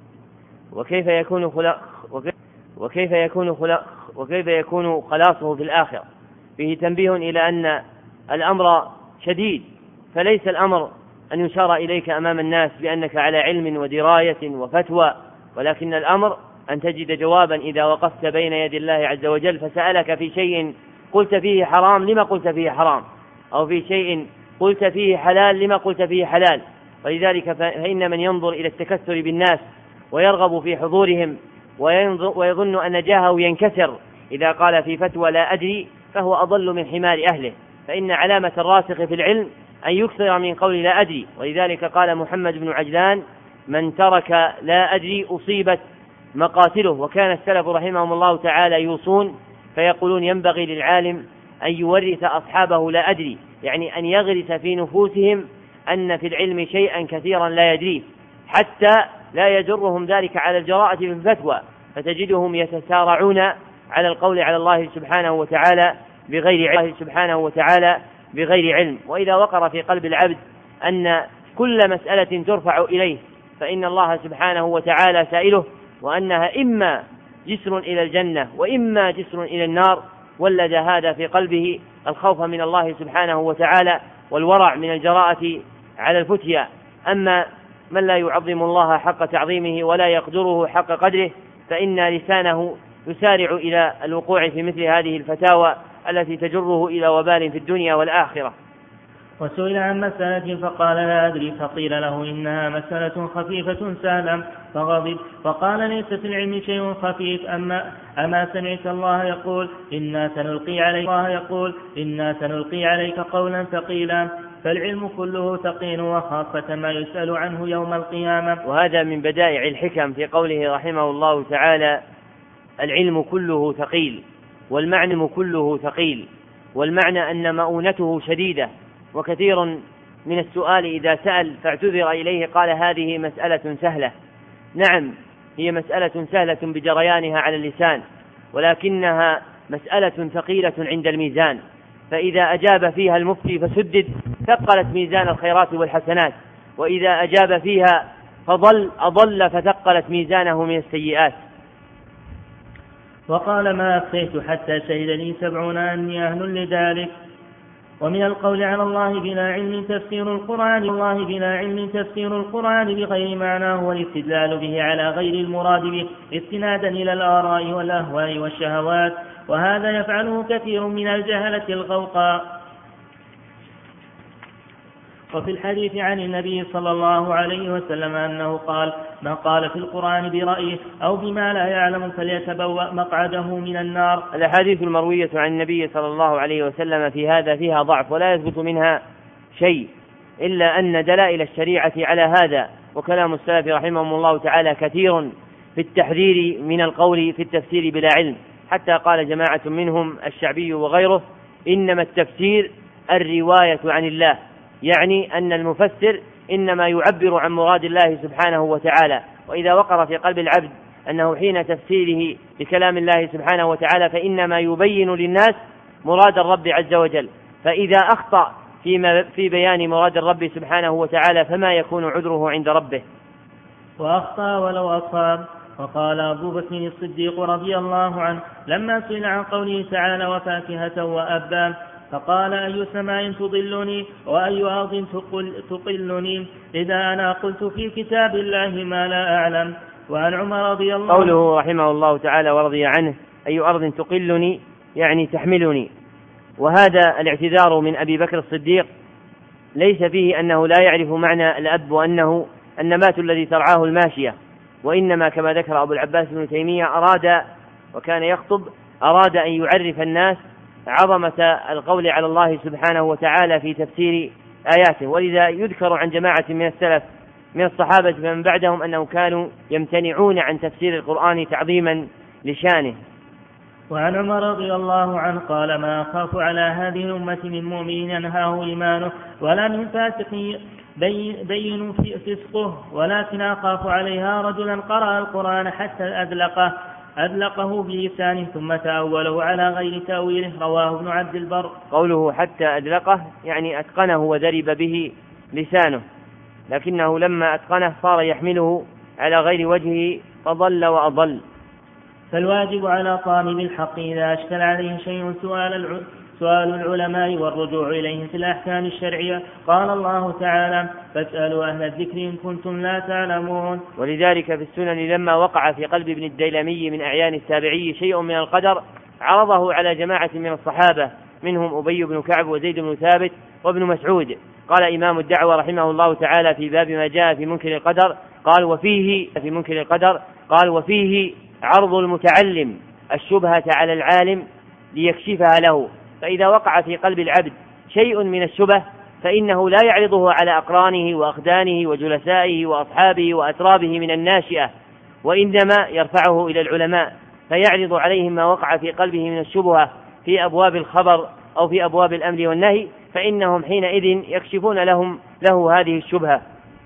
وكيف يكون خلق وكيف يكون خلق وكيف يكون خلاصه في الآخرة. فيه تنبيه إلى أن الأمر شديد، فليس الأمر أن يشار إليك أمام الناس بأنك على علم ودراية وفتوى، ولكن الأمر أن تجد جوابا إذا وقفت بين يدي الله عز وجل فسألك في شيء قلت فيه حرام لما قلت فيه حرام، أو في شيء قلت فيه حلال لما قلت فيه حلال. ولذلك فإن من ينظر إلى التكثر بالناس ويرغب في حضورهم ويظن أن جاهه ينكسر إذا قال في فتوى لا أدري فهو أضل من حمار أهله، فإن علامة الراسخ في العلم أن يكثر من قول لا أدري. ولذلك قال محمد بن عجلان: من ترك لا أدري أصيبت مقاتله. وكان السلف رحمهم الله تعالى يوصون فيقولون: ينبغي للعالم أن يورث أصحابه لا أدري، يعني أن يغرس في نفوسهم أن في العلم شيئا كثيرا لا يدريه، حتى لا يجرهم ذلك على الجراءة في الفتوى، فتجدهم يتسارعون على القول على الله سبحانه وتعالى بغير علم سبحانه وتعالى بغير علم. وإذا وقر في قلب العبد أن كل مسألة ترفع إليه فإن الله سبحانه وتعالى سائله، وأنها إما جسر إلى الجنة وإما جسر إلى النار، ولد هذا في قلبه الخوف من الله سبحانه وتعالى والورع من الجراءة على الفتيا. أما من لا يعظم الله حق تعظيمه ولا يقدره حق قدره فإن لسانه يسارع إلى الوقوع في مثل هذه الفتاوى التي تجره إلى وبال في الدنيا والآخرة. وسئل عن مسألة فقال لا أدري، فقيل له إنها مسألة خفيفة سهلة فغضب فقال: ليس في العلم شيء خفيف. أما, أما سمعت الله يقول إنا سنلقي عليك الله يقول إنا سنلقي عليك قولا ثقيلا. فالعلم كله ثقيل، وخاصة ما يسأل عنه يوم القيامة. وهذا من بدائع الحكم في قوله رحمه الله تعالى: العلم كله ثقيل، والمعنى كله ثقيل، والمعنى أن مؤونته شديدة، وكثير من السؤال إذا سأل فاعتذر إليه قال هذه مسألة سهلة. نعم، هي مسألة سهلة بجريانها على اللسان، ولكنها مسألة ثقيلة عند الميزان، فإذا أجاب فيها المفتي فسدد ثقلت ميزان الخيرات والحسنات، وإذا أجاب فيها فضل أضل فثقلت ميزانه من السيئات. وقال ما أفتيت حتى شهد لي سبعون أني أهل لذلك. ومن القول على الله بلا علم تفسير القرآن الله بلا علم تفسير القرآن بغير معناه والاستدلال به على غير المراد به استنادا إلى الآراء والأهواء والشهوات، وهذا يفعله كثير من الجهلة الغوقاء. وفي الحديث عن النبي صلى الله عليه وسلم أنه قال: من قال في القرآن برأيه أو بما لا يعلم فليتبوأ مقعده من النار. الأحاديث المروية عن النبي صلى الله عليه وسلم في هذا فيها ضعف ولا يثبت منها شيء، إلا أن دلائل الشريعة على هذا، وكلام السلف رحمهم الله تعالى كثير في التحذير من القول في التفسير بلا علم، حتى قال جماعة منهم الشعبي وغيره: إنما التفسير الرواية عن الله، يعني أن المفسر إنما يعبر عن مراد الله سبحانه وتعالى، وإذا وقر في قلب العبد أنه حين تفسيره بكلام الله سبحانه وتعالى فإنما يبين للناس مراد الرب عز وجل، فإذا أخطأ في, في بيان مراد الرب سبحانه وتعالى فما يكون عذره عند ربه؟ وأخطأ ولو أصاب. وقال أبو بكر الصديق رضي الله عنه لما سئل عن قوله تعالى: وفاكهة وأبا، فقال: أي سماء تضلني وأي أرض تقلني إذا أنا قلت في كتاب الله ما لا أعلم. وعن عمر رضي الله عنه قوله رحمه الله تعالى ورضي عنه: أي أرض تقلني يعني تحملني. وهذا الاعتذار من أبي بكر الصديق ليس فيه أنه لا يعرف معنى الأب وأنه النبات الذي ترعاه الماشية، وإنما كما ذكر أبو العباس بن تيمية أراد وكان يخطب أراد أن يعرف الناس عظمة القول على الله سبحانه وتعالى في تفسير آياته. ولذا يذكر عن جماعة من السلف من الصحابة فمن بعدهم أنهم كانوا يمتنعون عن تفسير القرآن تعظيما لشانه. وعن عمر رضي الله عنه قال: ما أخاف على هذه الأمة من مؤمن ينهاه إيمانه ولا من فاسق بين فسقه، ولكن أخاف عليها رجلا قرأ القرآن حتى أدلقه أدلقه بلسانه ثم تأوله على غير تأويله. رواه ابن عبد البر. قوله حتى أدلقه يعني أتقنه وذرب به لسانه، لكنه لما أتقنه صار يحمله على غير وجهه فضل وأضل. فالواجب على طالب الحق إذا أشكل عليه شيء سؤال سؤال العلماء والرجوع إليهم في الأحكام الشرعية. قال الله تعالى: فاسألوا أهل الذكر إن كنتم لا تعلمون. ولذلك في السنن لما وقع في قلب ابن الديلمي من أعيان التابعي شيء من القدر عرضه على جماعة من الصحابة منهم أبي بن كعب وزيد بن ثابت وابن مسعود. قال إمام الدعوة رحمه الله تعالى في باب ما جاء في منكر القدر قال وفيه في منكر القدر قال وفيه عرض المتعلم الشبهة على العالم ليكشفها له، فإذا وقع في قلب العبد شيء من الشبه فإنه لا يعرضه على أقرانه وأخدانه وجلسائه وأصحابه وأترابه من الناشئة، وإنما يرفعه إلى العلماء فيعرض عليهم ما وقع في قلبه من الشبهة في أبواب الخبر أو في أبواب الأمر والنهي، فإنهم حينئذ يكشفون لهم له هذه الشبهة.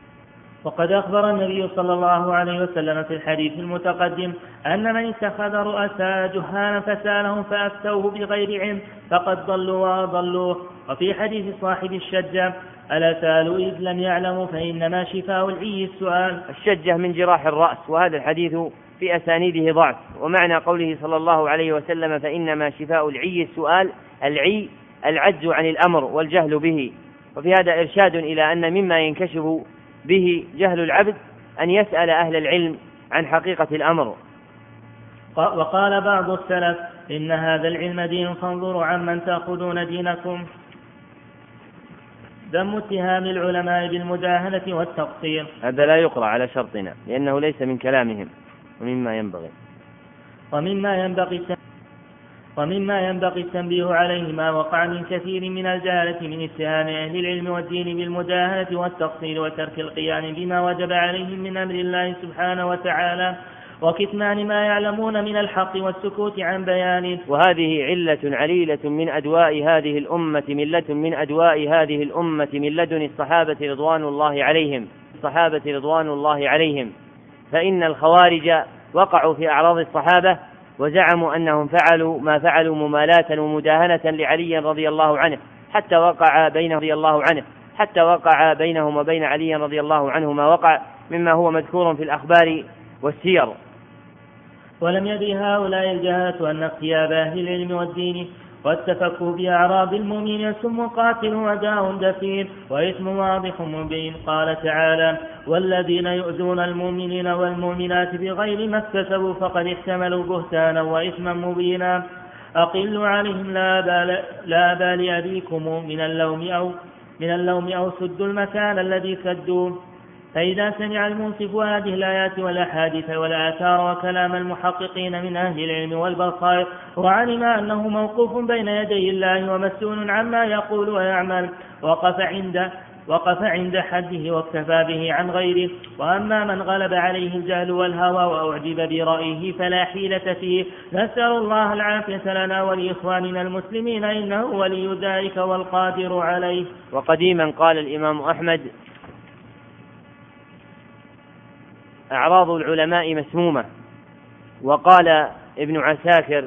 وقد أخبر النبي صلى الله عليه وسلم في الحديث المتقدم أن من اتخذ رؤساء جهالا فسألهم فأفتوه بغير علم فقد ضلوا وأضلوه. وفي حديث صاحب الشجة: ألا سألوا إذ لم يعلموا فإنما شفاء العي السؤال. الشجة من جراح الرأس، وهذا الحديث في أسانيده ضعف. ومعنى قوله صلى الله عليه وسلم فإنما شفاء العي السؤال، العي العجز عن الأمر والجهل به. وفي هذا إرشاد إلى أن مما ينكشف به جهل العبد أن يسأل أهل العلم عن حقيقة الأمر. وقال بعض السلف: إن هذا العلم دين فانظروا عمن تأخذون دينكم. ذم اتهام العلماء بالمجاهلة والتقصير. هذا لا يقرأ على شرطنا لأنه ليس من كلامهم ومما ينبغي ومما ينبغي ومما ينبغي التنبيه عليه ما وقع من كثير من الجهلة من اتهام أهل العلم والدين بالمجاهلة والتقصير وترك القيام بما وجب عليهم من أمر الله سبحانه وتعالى وكتمان ما يعلمون من الحق والسكوت عن بيانه. وهذه علة عليلة من أدواء هذه الأمة ملة من أدواء هذه الأمة من لدن الصحابة رضوان الله عليهم الصحابة رضوان الله عليهم فإن الخوارج وقعوا في أعراض الصحابة وزعموا أنهم فعلوا ما فعلوا ممالاة ومداهنة لعلي رضي الله عنه، حتى وقع بينه رضي الله عنه حتى وقع بينهم وبين علي رضي الله عنه ما وقع مما هو مذكور في الأخبار والسير. ولم يدري هؤلاء الجهلة أن اغتياب أهل العلم والدين والتفكه بأعراض المؤمنين سم قاتل وداء دفين وإثم واضح مبين. قال تعالى: والذين يؤذون المؤمنين والمؤمنات بغير ما اكتسبوا فقد احتملوا بهتانا وإثما مبينا. أقلوا عليهم لا بال, لا بال أبيكم من اللوم أو من اللوم أو سدوا المكان الذي سدوه. فإذا سمع المنصف هذه الآيات والأحاديث والآثار وكلام المحققين من أهل العلم والبصائر وعلم أنه موقوف بين يدي الله ومسؤول عما يقول ويعمل وقف عند وقف عند حده واكتفى به عن غيره. وأما من غلب عليه الجهل والهوى وأعجب برأيه فلا حيلة فيه. نسأل الله العافية لنا ولإخواننا المسلمين إنه ولي ذلك والقادر عليه. وقديما قال الإمام أحمد: أعراض العلماء مسمومة. وقال ابن عساكر: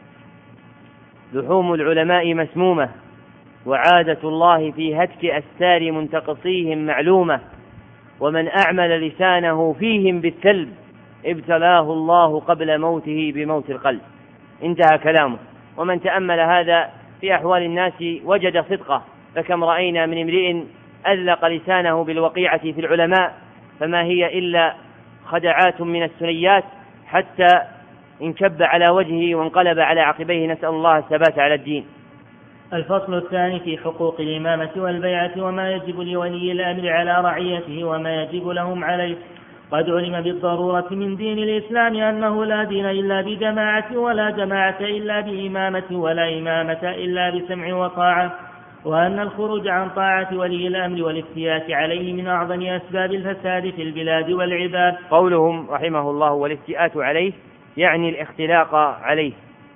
لحوم العلماء مسمومة، وعادة الله في هتك أستار منتقصيهم معلومة، ومن أعمل لسانه فيهم بالسلب ابتلاه الله قبل موته بموت القلب. انتهى كلامه. ومن تأمل هذا في أحوال الناس وجد صدقه، فكم رأينا من امرئ أذلق لسانه بالوقيعة في العلماء فما هي إلا خدعات من السنيات حتى انكب على وجهه وانقلب على عقبيه، نسأل الله الثبات على الدين. الفصل الثاني في حقوق الإمامة والبيعة وما يجب لولي الأمر على رعيته وما يجب لهم عليه. قد علم بالضرورة من دين الإسلام أنه لا دين إلا بجماعة، ولا جماعة إلا بإمامة، ولا إمامة إلا بسمع وطاعة، وأن الخروج عن طاعة ولي الأمر والافتيات عليه من أعظم أسباب الفساد في البلاد والعباد. قولهم رحمه الله والافتيات عليه يعني الاختلاق عليه.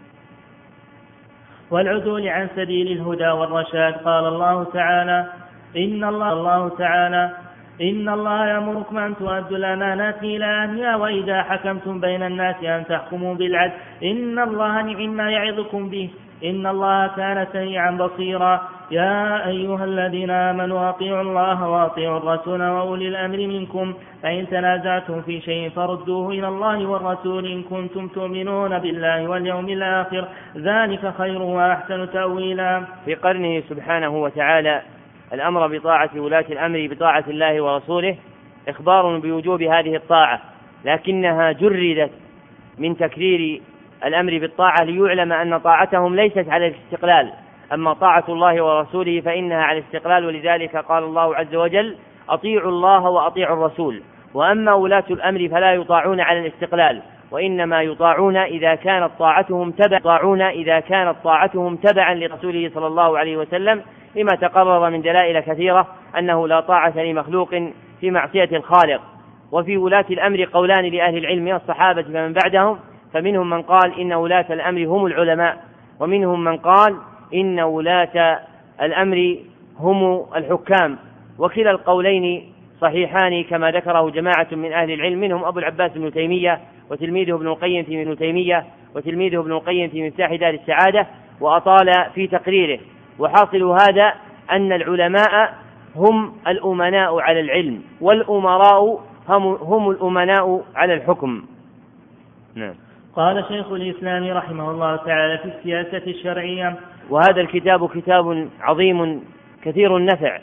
والعدول عن سبيل الهدى والرشاد. قال الله تعالى: إن الله, الله تعالى إن الله يأمركم أن تؤدوا الأمانات إلى أهلها وإذا حكمتم بين الناس أن تحكموا بالعدل إن الله نعم ما يعظكم به إن الله كان سميعا بصيرا. يا أيها الذين آمنوا أطيعوا الله وأطيعوا الرسول وأولي الأمر منكم فإن تنازعتم في شيء فردوه إلى الله والرسول إن كنتم تؤمنون بالله واليوم الآخر ذلك خير وأحسن تأويلا. في قرنه سبحانه وتعالى الأمر بطاعة ولاة الأمر بطاعة الله ورسوله إخبار بوجوب هذه الطاعة، لكنها جردت من تكرير الأمر بالطاعة ليعلم أن طاعتهم ليست على الاستقلال، أما طاعة الله ورسوله فإنها على الاستقلال. ولذلك قال الله عز وجل: أطيعوا الله وأطيعوا الرسول. وأما ولاة الأمر فلا يطاعون على الاستقلال، وإنما يطاعون إذا كانت طاعتهم تبع يطاعون إذا كانت طاعتهم تبعا لرسوله صلى الله عليه وسلم، لما تقرر من دلائل كثيرة أنه لا طاعة لمخلوق في معصية الخالق. وفي ولاة الأمر قولان لأهل العلم من الصحابة فمن بعدهم، فمنهم من قال إن ولاة الأمر هم العلماء، ومنهم من قال إن ولاة الأمر هم الحكام، وكلا القولين صحيحان كما ذكره جماعة من أهل العلم، منهم أبو العباس ابن تيمية وتلميذه ابن القيم في ابن تيمية وتلميذه ابن القيم في مفتاح دار السعادة، وأطال في تقريره. وحاصل هذا أن العلماء هم الأمناء على العلم، والأمراء هم الأمناء على الحكم. نعم. قال شيخ الإسلام رحمه الله تعالى في السياسة الشرعية: وهذا الكتاب كتاب عظيم كثير النفع،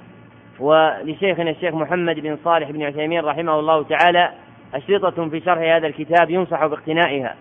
ولشيخنا الشيخ محمد بن صالح بن عثيمين رحمه الله تعالى أشرطة في شرح هذا الكتاب ينصح باقتنائها.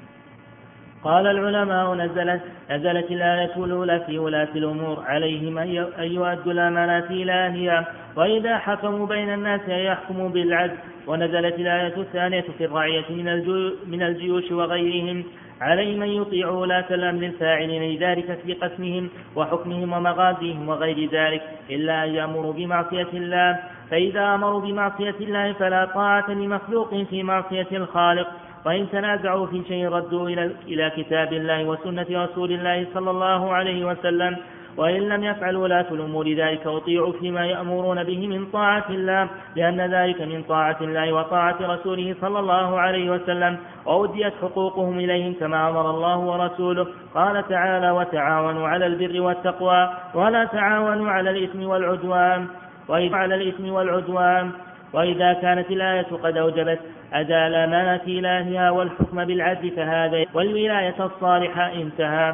قال العلماء: نزلت, نزلت الآية الأولى في ولاة الأمور عليهم أن يؤدوا الأمانات إلى أهلها وإذا حكموا بين الناس أن يحكموا بالعدل. ونزلت الآية الثانية في الرعية من الجيوش وغيرهم عليهم أن يطيعوا ولاة الأمر الفاعلين لذلك في قسمهم وحكمهم ومغازيهم وغير ذلك، إلا أن يأمروا بمعصية الله. فإذا أمروا بمعصية الله فلا طاعة لمخلوق في معصية الخالق. وإن تنازعوا في شيء ردوا إلى كتاب الله وسنة رسول الله صلى الله عليه وسلم. وإن لم يفعل ولاة الأمور ذلك أطيعوا فيما يأمرون به من طاعة الله، لأن ذلك من طاعة الله وطاعة رسوله صلى الله عليه وسلم، وأديت حقوقهم إليهم كما أمر الله ورسوله. قال تعالى: وتعاونوا على البر والتقوى ولا تعاونوا على الإثم والعدوان. وإذا على الإثم والعدوان. وإذا كانت الآية قد أوجبت أداء الأمانة إلى أهلها والحكم بالعدل فهذا والولاية الصالحة انتهى.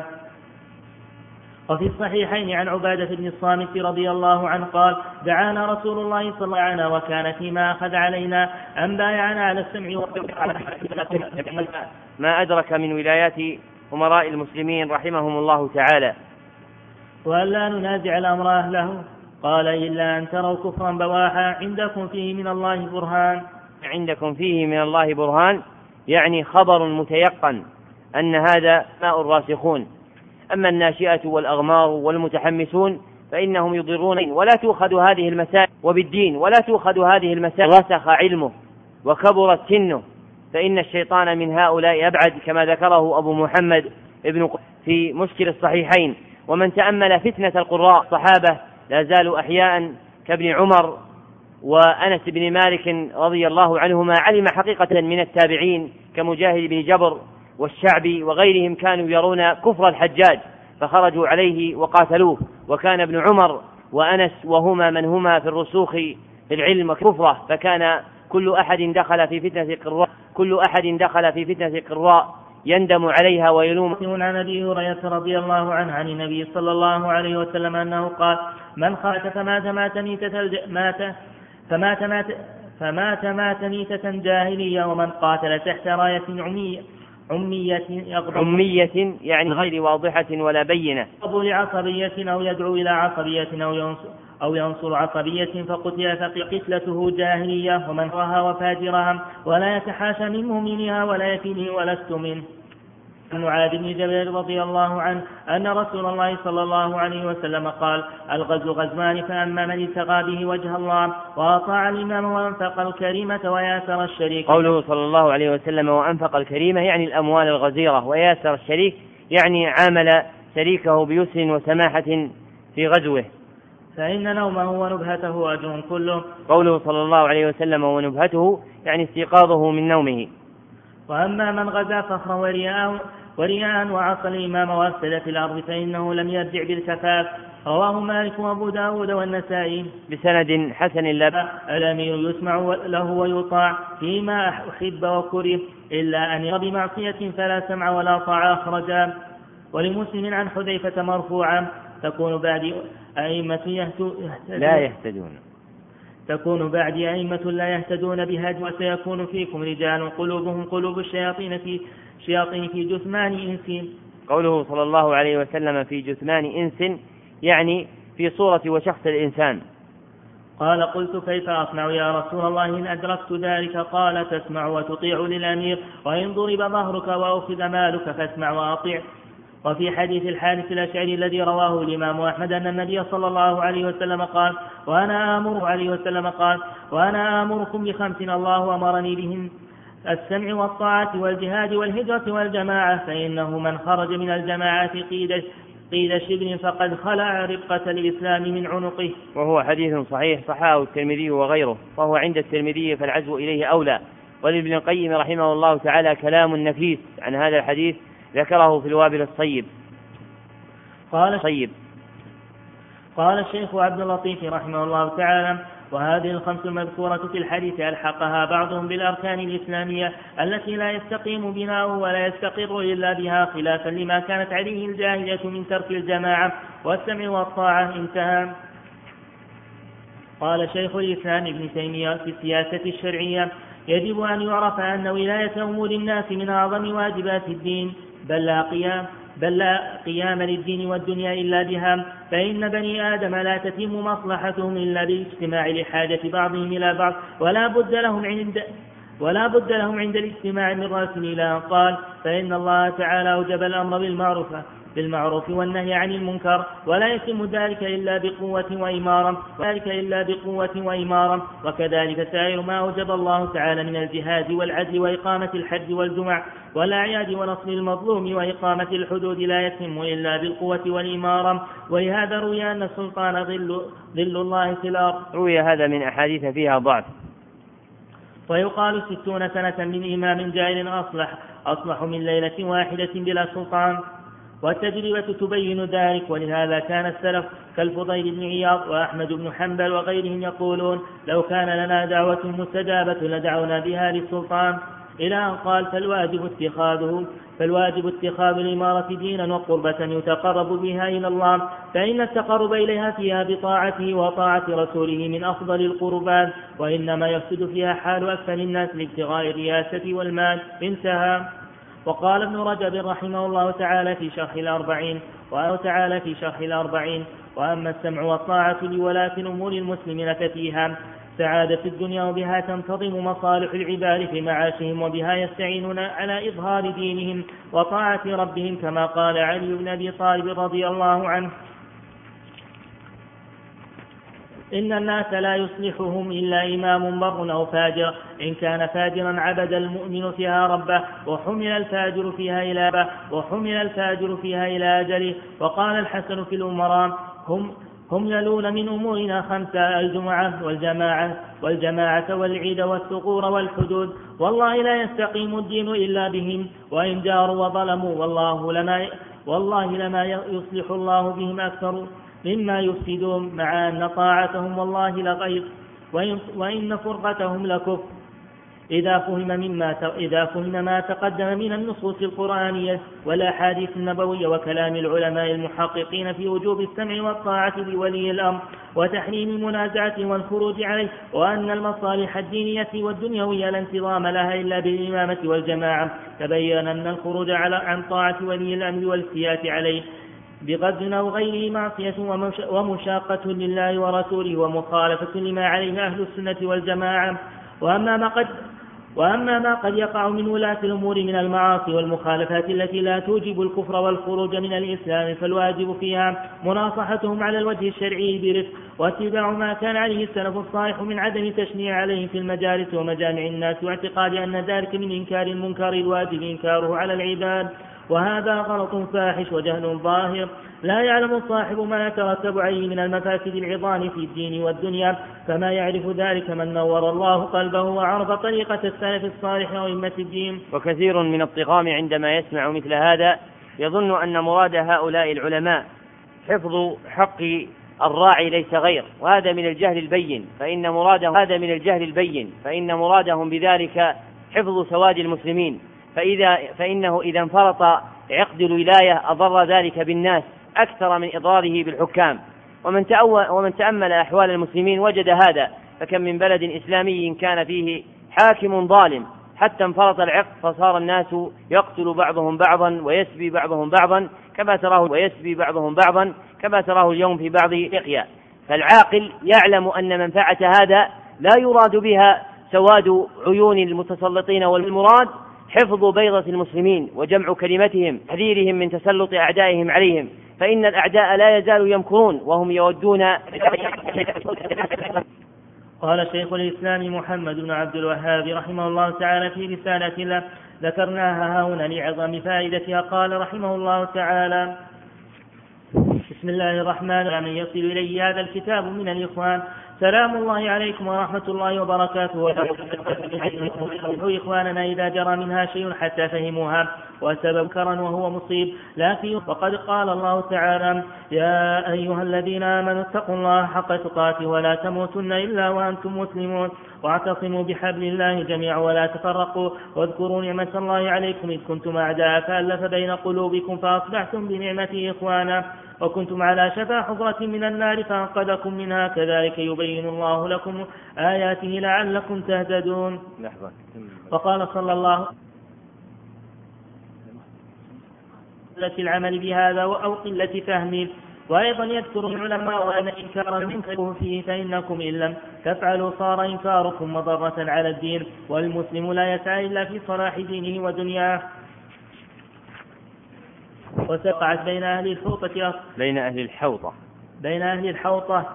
وفي الصحيحين عن عبادة بن الصامت رضي الله عنه قال دعانا رسول الله صلى الله عليه وسلم وكان فيما أخذ علينا أن بايعنا على السمع والطاعة ما أدرك من ولايات أمراء المسلمين رحمهم الله تعالى، وألا ننازع الأمر أهله. قال إلا أن تروا كفرا بواحا عندكم فيه من الله برهان. عندكم فيه من الله برهان يعني خبر متيقن أن هذا ماء الراسخون. أما الناشئة والأغمار والمتحمسون فإنهم يضرون، ولا تؤخذ هذه المسائل وبالدين ولا تؤخذ هذه المسائل رسخ علمه وكبرت سنه، فإن الشيطان من هؤلاء أبعد كما ذكره أبو محمد ابن في مشكل الصحيحين. ومن تأمل فتنة القراء الصحابة لا زالوا أحياء كابن عمر وأنس بن مالك رضي الله عنهما علم حقيقة من التابعين كمجاهد بن جبر والشعبي وغيرهم كانوا يرون كفر الحجاج فخرجوا عليه وقاتلوه. وكان ابن عمر وأنس وهما من هما في الرسوخ في العلم وكفره، فكان كل أحد دخل في فتنة قراء كل أحد دخل في فتنة قراء يندم عليها ويلوم. عن أبي هريرة رضي الله عنه عن النبي صلى الله عليه وسلم أنه قال من خرج فمات مات ميتة مات فمات مات فمات مات ميتة جاهلية ومن قاتل تحت راية عمية عمية عمية يعني غير واضحة ولا بينة لعصبية أو يدعو إلى عصبية أو ينصر أو ينصر عصبية فقتل فقتلته جاهلية ومن رها وفاجرها ولا يتحاشى من مؤمنها ولا يفيه ولست منه. معاذ بن جبل رضي الله عنه أن رسول الله صلى الله عليه وسلم قال الغزو غزوان فأما من ابتغى به وجه الله وأطاع الإمام وأنفق الكريمة وياسر الشريك. قوله صلى الله عليه وسلم وأنفق الكريمة يعني الأموال الغزيرة، وياسر الشريك يعني عامل شريكه بيسر وسماحة في غزوه، فإن نومه ونبهته أجر كله. قوله صلى الله عليه وسلم ونبهته يعني استيقاظه من نومه. وأما من غزا فخرا ورياء ورياء وعصى الإمام وأفسد في الأرض فإنه لم يرجع بالكفاف. رواه مالك وأبو داود والنسائي بسند حسن لا الأمير يسمع له ويطاع فيما أحب وكره إلا أن يرى بمعصية فلا سمع ولا طاعة أخرجا. ولمسلم عن حذيفة مرفوعا تكون بعد أئمة يهتدون لا يهتدون تكون بعد أئمة لا يهتدون بهاج وسيكون فيكم رجال قلوبهم قلوب الشياطين في شياطين في جثمان إنس. قوله صلى الله عليه وسلم في جثمان إنس يعني في صورة وشخص الإنسان. قال قلت كيف أصنع يا رسول الله إن أدركت ذلك؟ قال تسمع وتطيع للأمير وإن ضرب ظهرك وأخذ مالك فاسمع وأطيع. وفي حديث الحارث الأشعري الذي رواه الإمام أحمد أن النبي صلى الله عليه وسلم قال وأنا آمر عليه وسلم قال وأنا آمركم بخمس الله أمرني بهن السمع والطاعة والجهاد والهجرة والجماعة فإنه من خرج من الجماعة قيد قيل شبر فقد خلع رقة الإسلام من عنقه. وهو حديث صحيح صححه الترمذي وغيره، وهو عند الترمذي فالعزو إليه أولى. ولابن القيم رحمه الله تعالى كلام نفيس عن هذا الحديث ذكره في الوابل الصيب. قال صيب قال الشيخ عبد اللطيف رحمه الله تعالى وهذه الخمس المذكورة في الحديث ألحقها بعضهم بالأركان الإسلامية التي لا يستقيم بناؤه ولا يستقر إلا بها خلافا لما كانت عليه الجاهلية من ترك الجماعة والسمع والطاعة. انتهى. قال شيخ الإسلام ابن تيمية في السياسة الشرعية يجب أن يعرف أن ولاية أمور الناس من أعظم واجبات الدين بل لا قيام بل لا قيام للدين والدنيا إلا بها، فإن بني آدم لا تتم مصلحتهم إلا بالاجتماع لحاجة بعضهم إلى بعض ولا بد لهم عند ولا بد لهم عند الاجتماع من رأس إلى أن قال فإن الله تعالى أوجب الأمر بالمعروف بالمعروف والنهي عن المنكر ولا يتم ذلك إلا بقوة وإمارة وذلك إلا بقوة وإمارة وكذلك سائر ما أوجب الله تعالى من الجهاد والعدل وإقامة الحج والجمع والأعياد ونصر المظلوم وإقامة الحدود لا يتم إلا بالقوة والإمارة. ولهذا روي أن السلطان ظل, ظل الله في الأرض. روي هذا من أحاديث فيها ضعف. ويقال ستون سنة من إمام جائر أصلح أصلح من ليلة واحدة بلا سلطان. والتجربة تبين ذلك. ولهذا كان السلف كالفضيل بن عياض وأحمد بن حنبل وغيرهم يقولون لو كان لنا دعوة مستجابة لدعونا بها للسلطان، إلى أن قال فالواجب اتخاذه فالواجب اتخاذ الإمارة دينا وقربة يتقرب بها إلى الله، فإن التقرب إليها فيها بطاعته وطاعة رسوله من أفضل القربات، وإنما يفسد فيها حال أكثر الناس لابتغاء الرياسة والمال. انتهى. وقال ابن رجب رحمه الله تعالى في شرح الأربعين وأو تعالى في شرح الأربعين وأما السمع والطاعة لولاة الأمور المسلمين ففيها سعادة الدنيا، وبها تنتظم مصالح العباد في معاشهم، وبها يستعينون على إظهار دينهم وطاعة ربهم، كما قال علي بن أبي طالب رضي الله عنه: إن الناس لا يصلحهم إلا إمام بر أو فاجر، إن كان فاجرا عبد المؤمن فيها ربه، وحمل الفاجر فيها إلى به وحمل الفاجر فيها إلى أجله. وقال الحسن في الأمراء: هم هم يلون من أمورنا خمسة: الجمعة والجماعة والجماعة والعيد والثغور والحدود، والله لا يستقيم الدين إلا بهم، وإن جاروا وظلموا والله لما والله لما يصلح الله بهم أكثر مما يفسدون، مع أن طاعتهم والله لغير، وإن, وإن فرقتهم لكفر. إذا فهم, مما إذا فهم ما تقدم من النصوص القرآنية والأحاديث النبوية وكلام العلماء المحققين في وجوب السمع والطاعة لولي الأمر وتحريم منازعته والخروج عليه، وأن المصالح الدينية والدنيوية لا انتظام لها إلا بالإمامة والجماعة، تبين أن الخروج عن طاعة ولي الأمر والسياسة عليه بغض أو غيره معصية ومشاقة لله ورسوله ومخالفة لما عليه أهل السنة والجماعة. وأما ما قد وأما ما قد يقع من ولاة الأمور من المعاصي والمخالفات التي لا توجب الكفر والخروج من الإسلام، فالواجب فيها مناصحتهم على الوجه الشرعي برفق، واتباع ما كان عليه السلف الصالح من عدم تشنيع عليهم في المجالس ومجامع الناس، واعتقاد أن ذلك من إنكار المنكر الواجب إنكاره على العباد، وهذا غلط فاحش وجهل ظاهر لا يعلم الصاحب ما يترتب عليه من المفاسد العظام في الدين والدنيا، فما يعرف ذلك من نور الله قلبه وعرف طريقة السلف الصالح وأئمة الدين. وكثير من الطغام عندما يسمع مثل هذا يظن أن مراد هؤلاء العلماء حفظ حق الراعي ليس غير، وهذا من الجهل البين، فإن مرادهم هذا من الجهل البين فإن مرادهم بذلك حفظ سواد المسلمين، فإذا فإنه إذا انفرط عقد الولاية أضر ذلك بالناس أكثر من إضراره بالحكام. ومن, ومن تأمل أحوال المسلمين وجد هذا، فكم من بلد إسلامي كان فيه حاكم ظالم حتى انفرط العقد فصار الناس يقتل بعضهم بعضا ويسبي بعضهم بعضا كما تراه ويسبي بعضهم بعضا كما تراه اليوم في بعض إفريقيا. فالعاقل يعلم أن منفعة هذا لا يراد بها سواد عيون المتسلطين، والمراد حفظ بيضة المسلمين وجمع كلمتهم تحذيرهم من تسلط أعدائهم عليهم، فإن الأعداء لا يزالوا يمكرون وهم يودون. قال شيخ الإسلام محمد بن عبد الوهاب رحمه الله تعالى في رسالة له ذكرناها هنا لعظم فائدتها، قال رحمه الله تعالى: بسم الله الرحمن الرحيم. من يصل إلي هذا الكتاب من الإخوان سلام الله عليكم ورحمة الله وبركاته. إخواننا إذا جرى منها شيء حتى فهموها وسبب كرا وهو مصيب، لكن وقد قال الله تعالى: يا أيها الذين آمنوا اتقوا الله حق تقاته ولا تموتن إلا وأنتم مسلمون، واعتصموا بحبل الله جميعا ولا تفرقوا، واذكروا نعمة الله عليكم إذ كنتم أعداء فألف بين قلوبكم فأصبحتم بنعمته إخوانا، وكنتم على شفا حفرة من النار فأنقذكم منها، كذلك يبين الله لكم آياته لعلكم تهتدون. وقال صلى الله عليه وسلم العمل بهذا أو قلة فهمه. وأيضا يذكر العلماء أن إنكار المنكر فيه فإنكم إن لم تفعلوا صار إنكاركم مضرة على الدين، والمسلم لا يسعى إلا في صلاح دينه ودنياه. وسقعت بين أهل الحوطة بين أهل الحوطة بين أهل الحوطة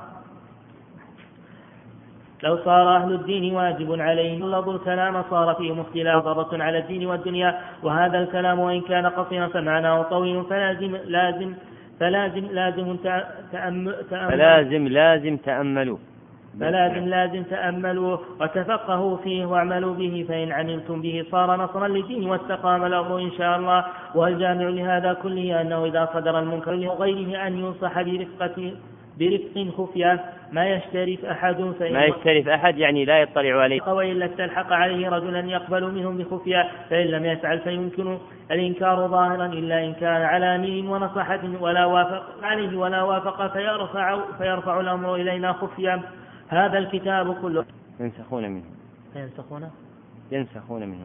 لو صار أهل الدين واجب عليهم لظوا الكلام صار فيه اختلاف ضرة على الدين والدنيا، وهذا الكلام وإن كان قصيرا فمعناه طويل فلازم لازم فلازم لازم تأمل فلازم لازم تأملوا فلازم لازم تأملوه وتفقهوا فيه واعملوا به، فإن عملتم به صار نصرا للدين واستقام الأمر إن شاء الله. والجامع لهذا كله أنه إذا صدر المنكر لغيره أن ينصح برفقة برفق خفية ما يشترف أحد فإن ما يشترف أحد يعني لا يطلع عليه، وإلا استلحق عليه رجلا يقبل منهم بخفية، فإن لم يفعل فيمكن الإنكار ظاهرا إلا إن كان على مين ونصحة ولا وافق عليه ولا وافق فيرفع, فيرفع الأمر إلينا خفية. هذا الكتاب كله ينسخون منه ينسخون ينسخون منه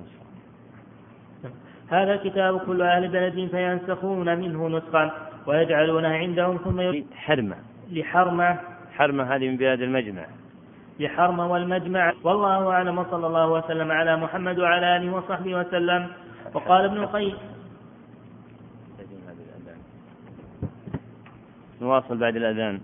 هذا الكتاب كل أهل بلد فينسخون منه نسخا ويجعلونه عندهم ثم يريد حرمة لحرمة حرمة هذه من بلاد المجمع لحرمة والمجمع. والله أعلم وصلى الله وسلم على محمد وعلى آله وصحبه وسلم. وقال ابن القيم نواصل بعد الأذان.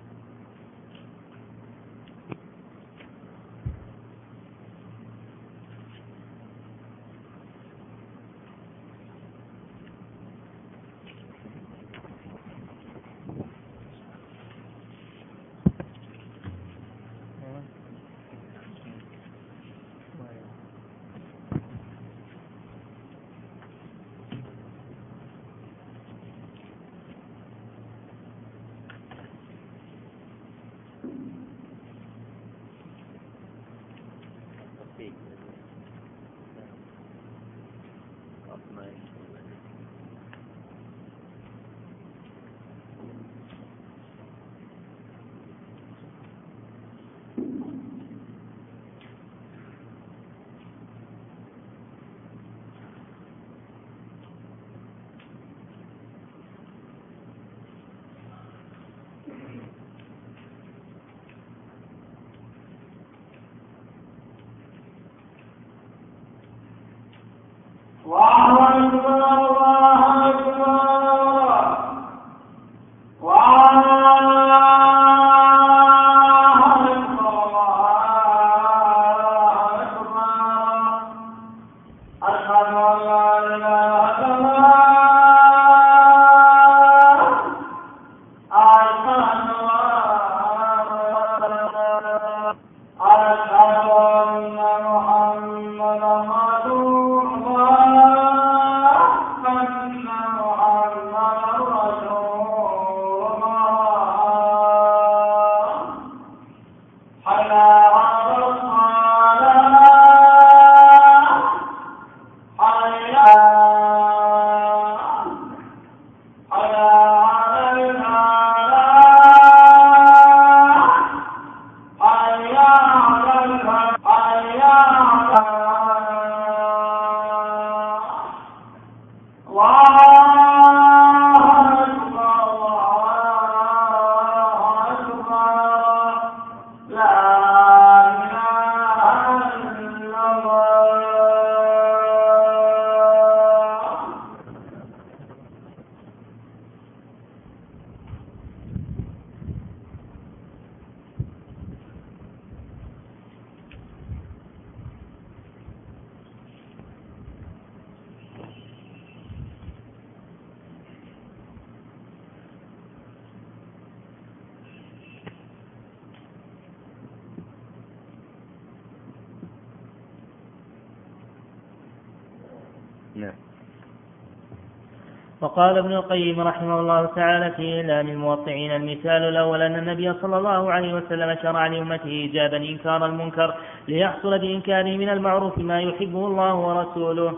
وقال ابن القيم رحمه الله تعالى في إعلام الموقعين المثال الأول أن النبي صلى الله عليه وسلم شرع لأمته إيجابا إنكار المنكر ليحصل بإنكاره من المعروف ما يحبه الله ورسوله،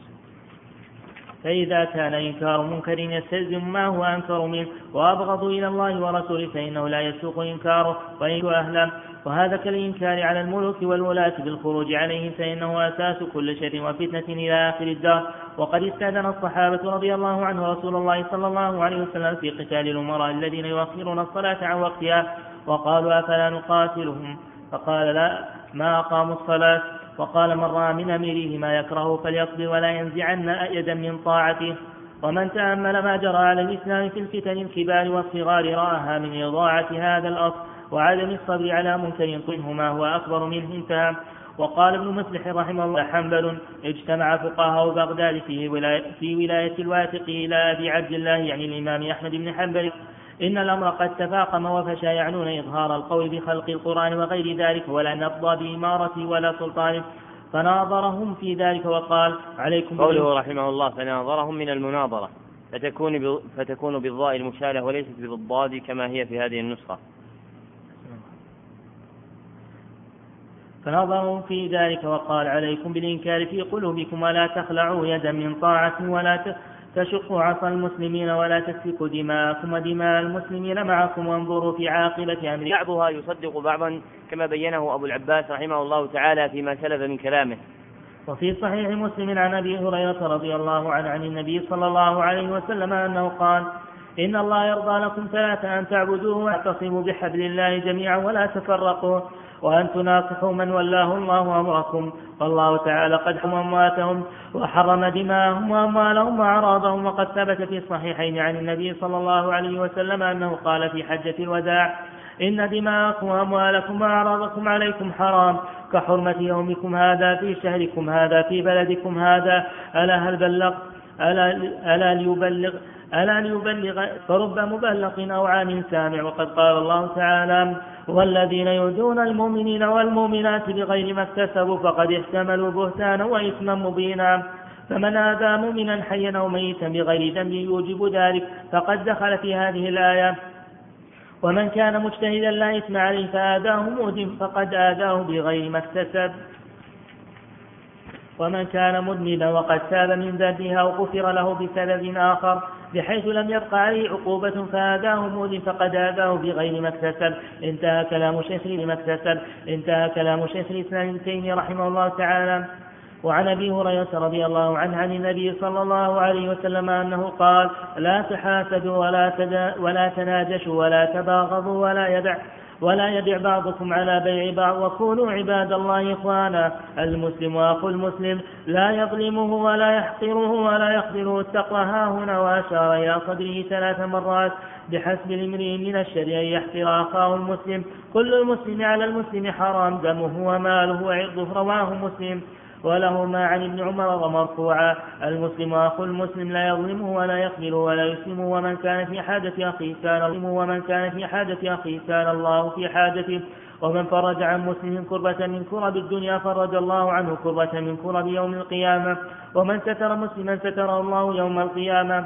فإذا كان إنكار منكر يستلزم ما هو أنكر منه وأبغض إلى الله ورسوله فإنه لا يسوق إنكاره وإن أهلا. وهذا كالإنكار على الملوك والولاة بالخروج عليهم فإنه أساس كل شر وفتنة إلى آخر الدهر. وقد استأذن الصحابة رضي الله عنه رسول الله صلى الله عليه وسلم في قتال الأمراء الذين يؤخرون الصلاة عن وقتها وقالوا أفلا نقاتلهم فقال لا ما أقاموا الصلاة. وقال من رأى من أميره ما يكره فليقضي ولا ينزعن يدا من طاعته. ومن تأمل ما جرى على الإسلام في الفتن الكبار والصغار رآها من إضاعة هذا الأصل وعدم الصبر على منكر منه ما هو أكبر منه انتهى. وقال ابن مفلح رحمه الله حنبل اجتمع فقهاء بغداد في ولاية, في ولاية الواثق إلى أبي عبد الله يعني الإمام أحمد بن حنبل إن الأمر قد تفاقم وفشى، يعنون إظهار القول بخلق القرآن وغير ذلك، ولا نبضى بإمارته ولا سلطانه. فناظرهم في ذلك وقال عليكم. قوله رحمه الله فناظرهم من المناظرة، فتكون فتكون بالضاء المشالة وليست بالضاد كما هي في هذه النسخة. فنظروا في ذلك وقال عليكم بالإنكار في قلوبكم، ولا تخلعوا يدا من طاعة، ولا تشقوا عصا المسلمين، ولا تسفكوا دماءكم ودماء المسلمين معكم، وانظروا في عاقبة أمر. بعضها يصدق بعضا كما بينه أبو العباس رحمه الله تعالى فيما سلف من كلامه. وفي صحيح مسلم عن أبي هريرة رضي الله عنه عن النبي صلى الله عليه وسلم أنه قال إن الله يرضى لكم ثلاثة: أن تعبدوه واعتصموا بحبل الله جميعا ولا تفرقوا، وأن تناصحوا من ولاه الله أمركم. والله تعالى قد حرم أمواتهم وحرم دماءهم وأموالهم وأعراضهم. وقد ثبت في الصحيحين عن النبي صلى الله عليه وسلم أنه قال في حجة الوداع: إن دماءكم وأموالكم وأعراضكم عليكم حرام كحرمة يومكم هذا في شهركم هذا في بلدكم هذا. ألا هل بلغ ألا, ألا ليبلغ ألا ليبلغ فرب مبلغ أو عام سامع. وقد قال الله تعالى: والذين يؤذون المؤمنين والمؤمنات بغير ما اكتسبوا فقد احتملوا بهتانا وإثما مبينا. فمن آذى مؤمنا حيا أو ميتا بغير ذنب يوجب ذلك فقد دخل في هذه الآية. ومن كان مجتهدا لا إثم عليه فآذاه مؤذن فقد آذاه بغير ما اكتسب. ومن كان مذنبا وقد تاب من ذنبه أو غفر له بسبب آخر بحيث لم يبق عليه عقوبة فآذاه مؤذن فقد آذاه بغير ما اكتسب. انتهى كلام شيخ ما اكتسب. انتهى كلام شيخ الإسلام ابن تيمية رحمه الله تعالى. وعن أبي هريرة رضي الله عنه عن النبي صلى الله عليه وسلم أنه قال: لا تحاسدوا ولا, ولا تناجشوا ولا تباغضوا ولا يدع ولا يبيع بعضكم على بيع بعض، وكونوا عباد الله إخوانا. المسلم أخو المسلم لا يظلمه ولا يحقره ولا يخذله التقوى. ها هنا وأشار إلى صدره ثلاث مرات: بحسب الامرئ من الشر أن يحقر أخاه المسلم. كل المسلم على المسلم حرام دمه وماله وعرضه. رواه مسلم. ولهما عن ابن عمر مرفوعا: المسلم أخو المسلم لا يظلمه ولا يخذله ولا يسلمه، ومن كان في حاجة أخيه كان الله ومن كان في حاجة أخيه كان الله في حاجته. ومن فرج عن مسلم كربة من كرب الدنيا فرج الله عنه كربة من كرب يوم القيامة. ومن ستر مسلما ستره الله يوم القيامة.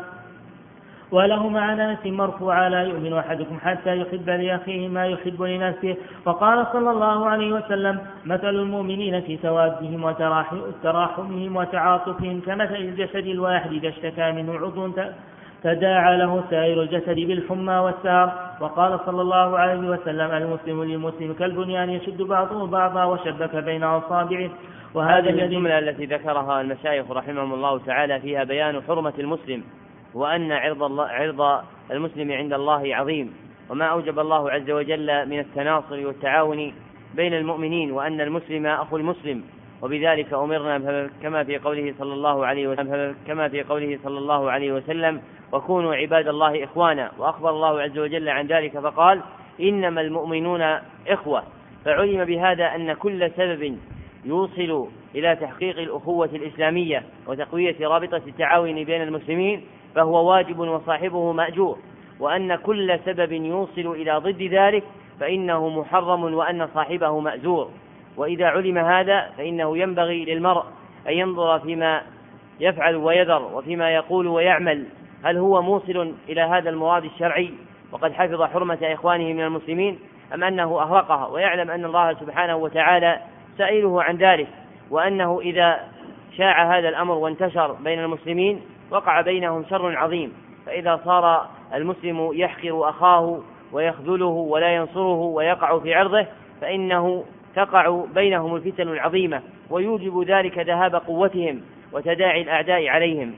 ولهما عن أنس مرفوعا: لا يؤمن أحدكم حتى يحب لأخيه ما يحب لنفسه. وقال صلى الله عليه وسلم: مثل المؤمنين في توادهم وتراحمهم وتعاطفهم كمثل الجسد الواحد إذا اشتكى منه عضو تداعى له سائر الجسد بالحمى والسهر. وقال صلى الله عليه وسلم: المسلم للمسلم كالبنيان يشد بعضه بعضا وشبك بين أصابعه. وهذه الجملة التي ذكرها المشايخ رحمهم الله تعالى فيها بيان حرمة المسلم، وأن عرض, الله عرض المسلم عند الله عظيم، وما أوجب الله عز وجل من التناصر والتعاون بين المؤمنين، وأن المسلم أخو المسلم. وبذلك أمرنا كما في قوله صلى الله عليه وسلم كما في قوله صلى الله عليه وسلم: وكونوا عباد الله إخوانا. وأخبر الله عز وجل عن ذلك فقال: إنما المؤمنون إخوة. فعلم بهذا أن كل سبب يوصل إلى تحقيق الأخوة الإسلامية وتقوية رابطة التعاون بين المسلمين فهو واجب وصاحبه مأجور، وأن كل سبب يوصل إلى ضد ذلك فإنه محرم وأن صاحبه مأزور. وإذا علم هذا فإنه ينبغي للمرء أن ينظر فيما يفعل ويذر وفيما يقول ويعمل، هل هو موصل إلى هذا المراد الشرعي وقد حفظ حرمة إخوانه من المسلمين، أم أنه أغرقها، ويعلم أن الله سبحانه وتعالى سائله عن ذلك، وأنه إذا شاع هذا الأمر وانتشر بين المسلمين وقع بينهم شر عظيم. فإذا صار المسلم يحقر أخاه ويخذله ولا ينصره ويقع في عرضه فإنه تقع بينهم الفتن العظيمة، ويوجب ذلك ذهاب قوتهم وتداعي الأعداء عليهم.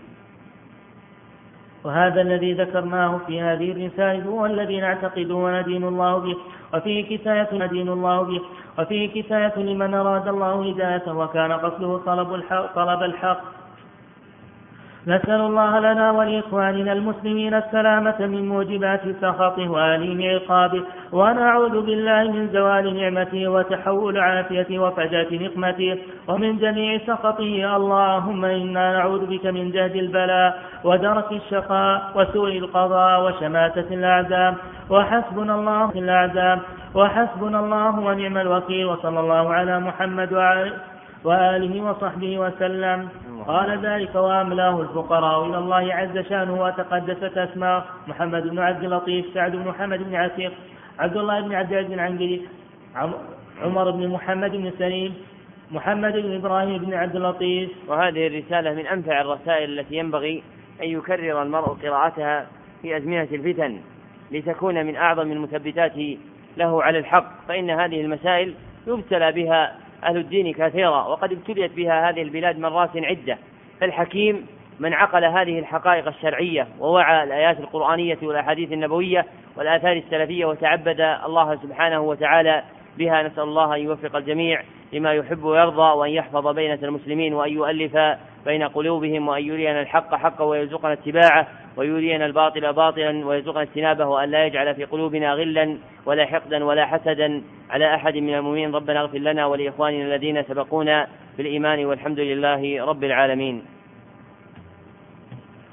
وهذا الذي ذكرناه في هذه الرسالة هو الذي نعتقد وندين الله به، وفيه كفاية ندين الله به، وفيه كفاية لمن أراد الله هدايته وكان قصده طلب الحق, طلب الحق نسأل الله لنا ولإخواننا المسلمين السلامة من موجبات سخطه وآليم عقابه، ونعوذ بالله من زوال نعمته وتحول عافيته وفجاة نقمته ومن جميع سخطه. اللهم إنا نعوذ بك من جهد البلاء ودرك الشقاء وسوء القضاء وشماتة الأعداء، وحسبنا الله في الأعداء وحسبنا الله ونعم الوكيل. وصلى الله على محمد وآله وصحبه وسلم. قال ذلك وأملاه الفقراء إلى الله عز شانه وتقدست أسماء: محمد بن عبد اللطيف، سعد بن محمد بن عتيق، عبد الله بن عبد العزيز العنقري، عمر بن محمد بن سليم، محمد بن إبراهيم بن عبد اللطيف. وهذه الرسالة من أنفع الرسائل التي ينبغي أن يكرر المرء قراءتها في أزمنة الفتن لتكون من أعظم المثبتات له على الحق، فإن هذه المسائل يبتلى بها أهل الدين كثيرا، وقد ابتليت بها هذه البلاد مرات عدة. فالحكيم من عقل هذه الحقائق الشرعية ووعى الآيات القرآنية والأحاديث النبوية والآثار السلفية وتعبد الله سبحانه وتعالى بها. نسأل الله أن يوفق الجميع لما يحب ويرضى، وأن يحفظ بينة المسلمين، وأن يؤلف بين قلوبهم، وأن يرينا الحق حقا ويرزقنا اتباعه، ويرينا الباطل باطلا ويرزقنا اجتنابه، وأن لا يجعل في قلوبنا غلا ولا حقدا ولا حسدا على أحد من المؤمنين. ربنا اغفر لنا ولإخواننا الذين سبقونا بالإيمان، والحمد لله رب العالمين.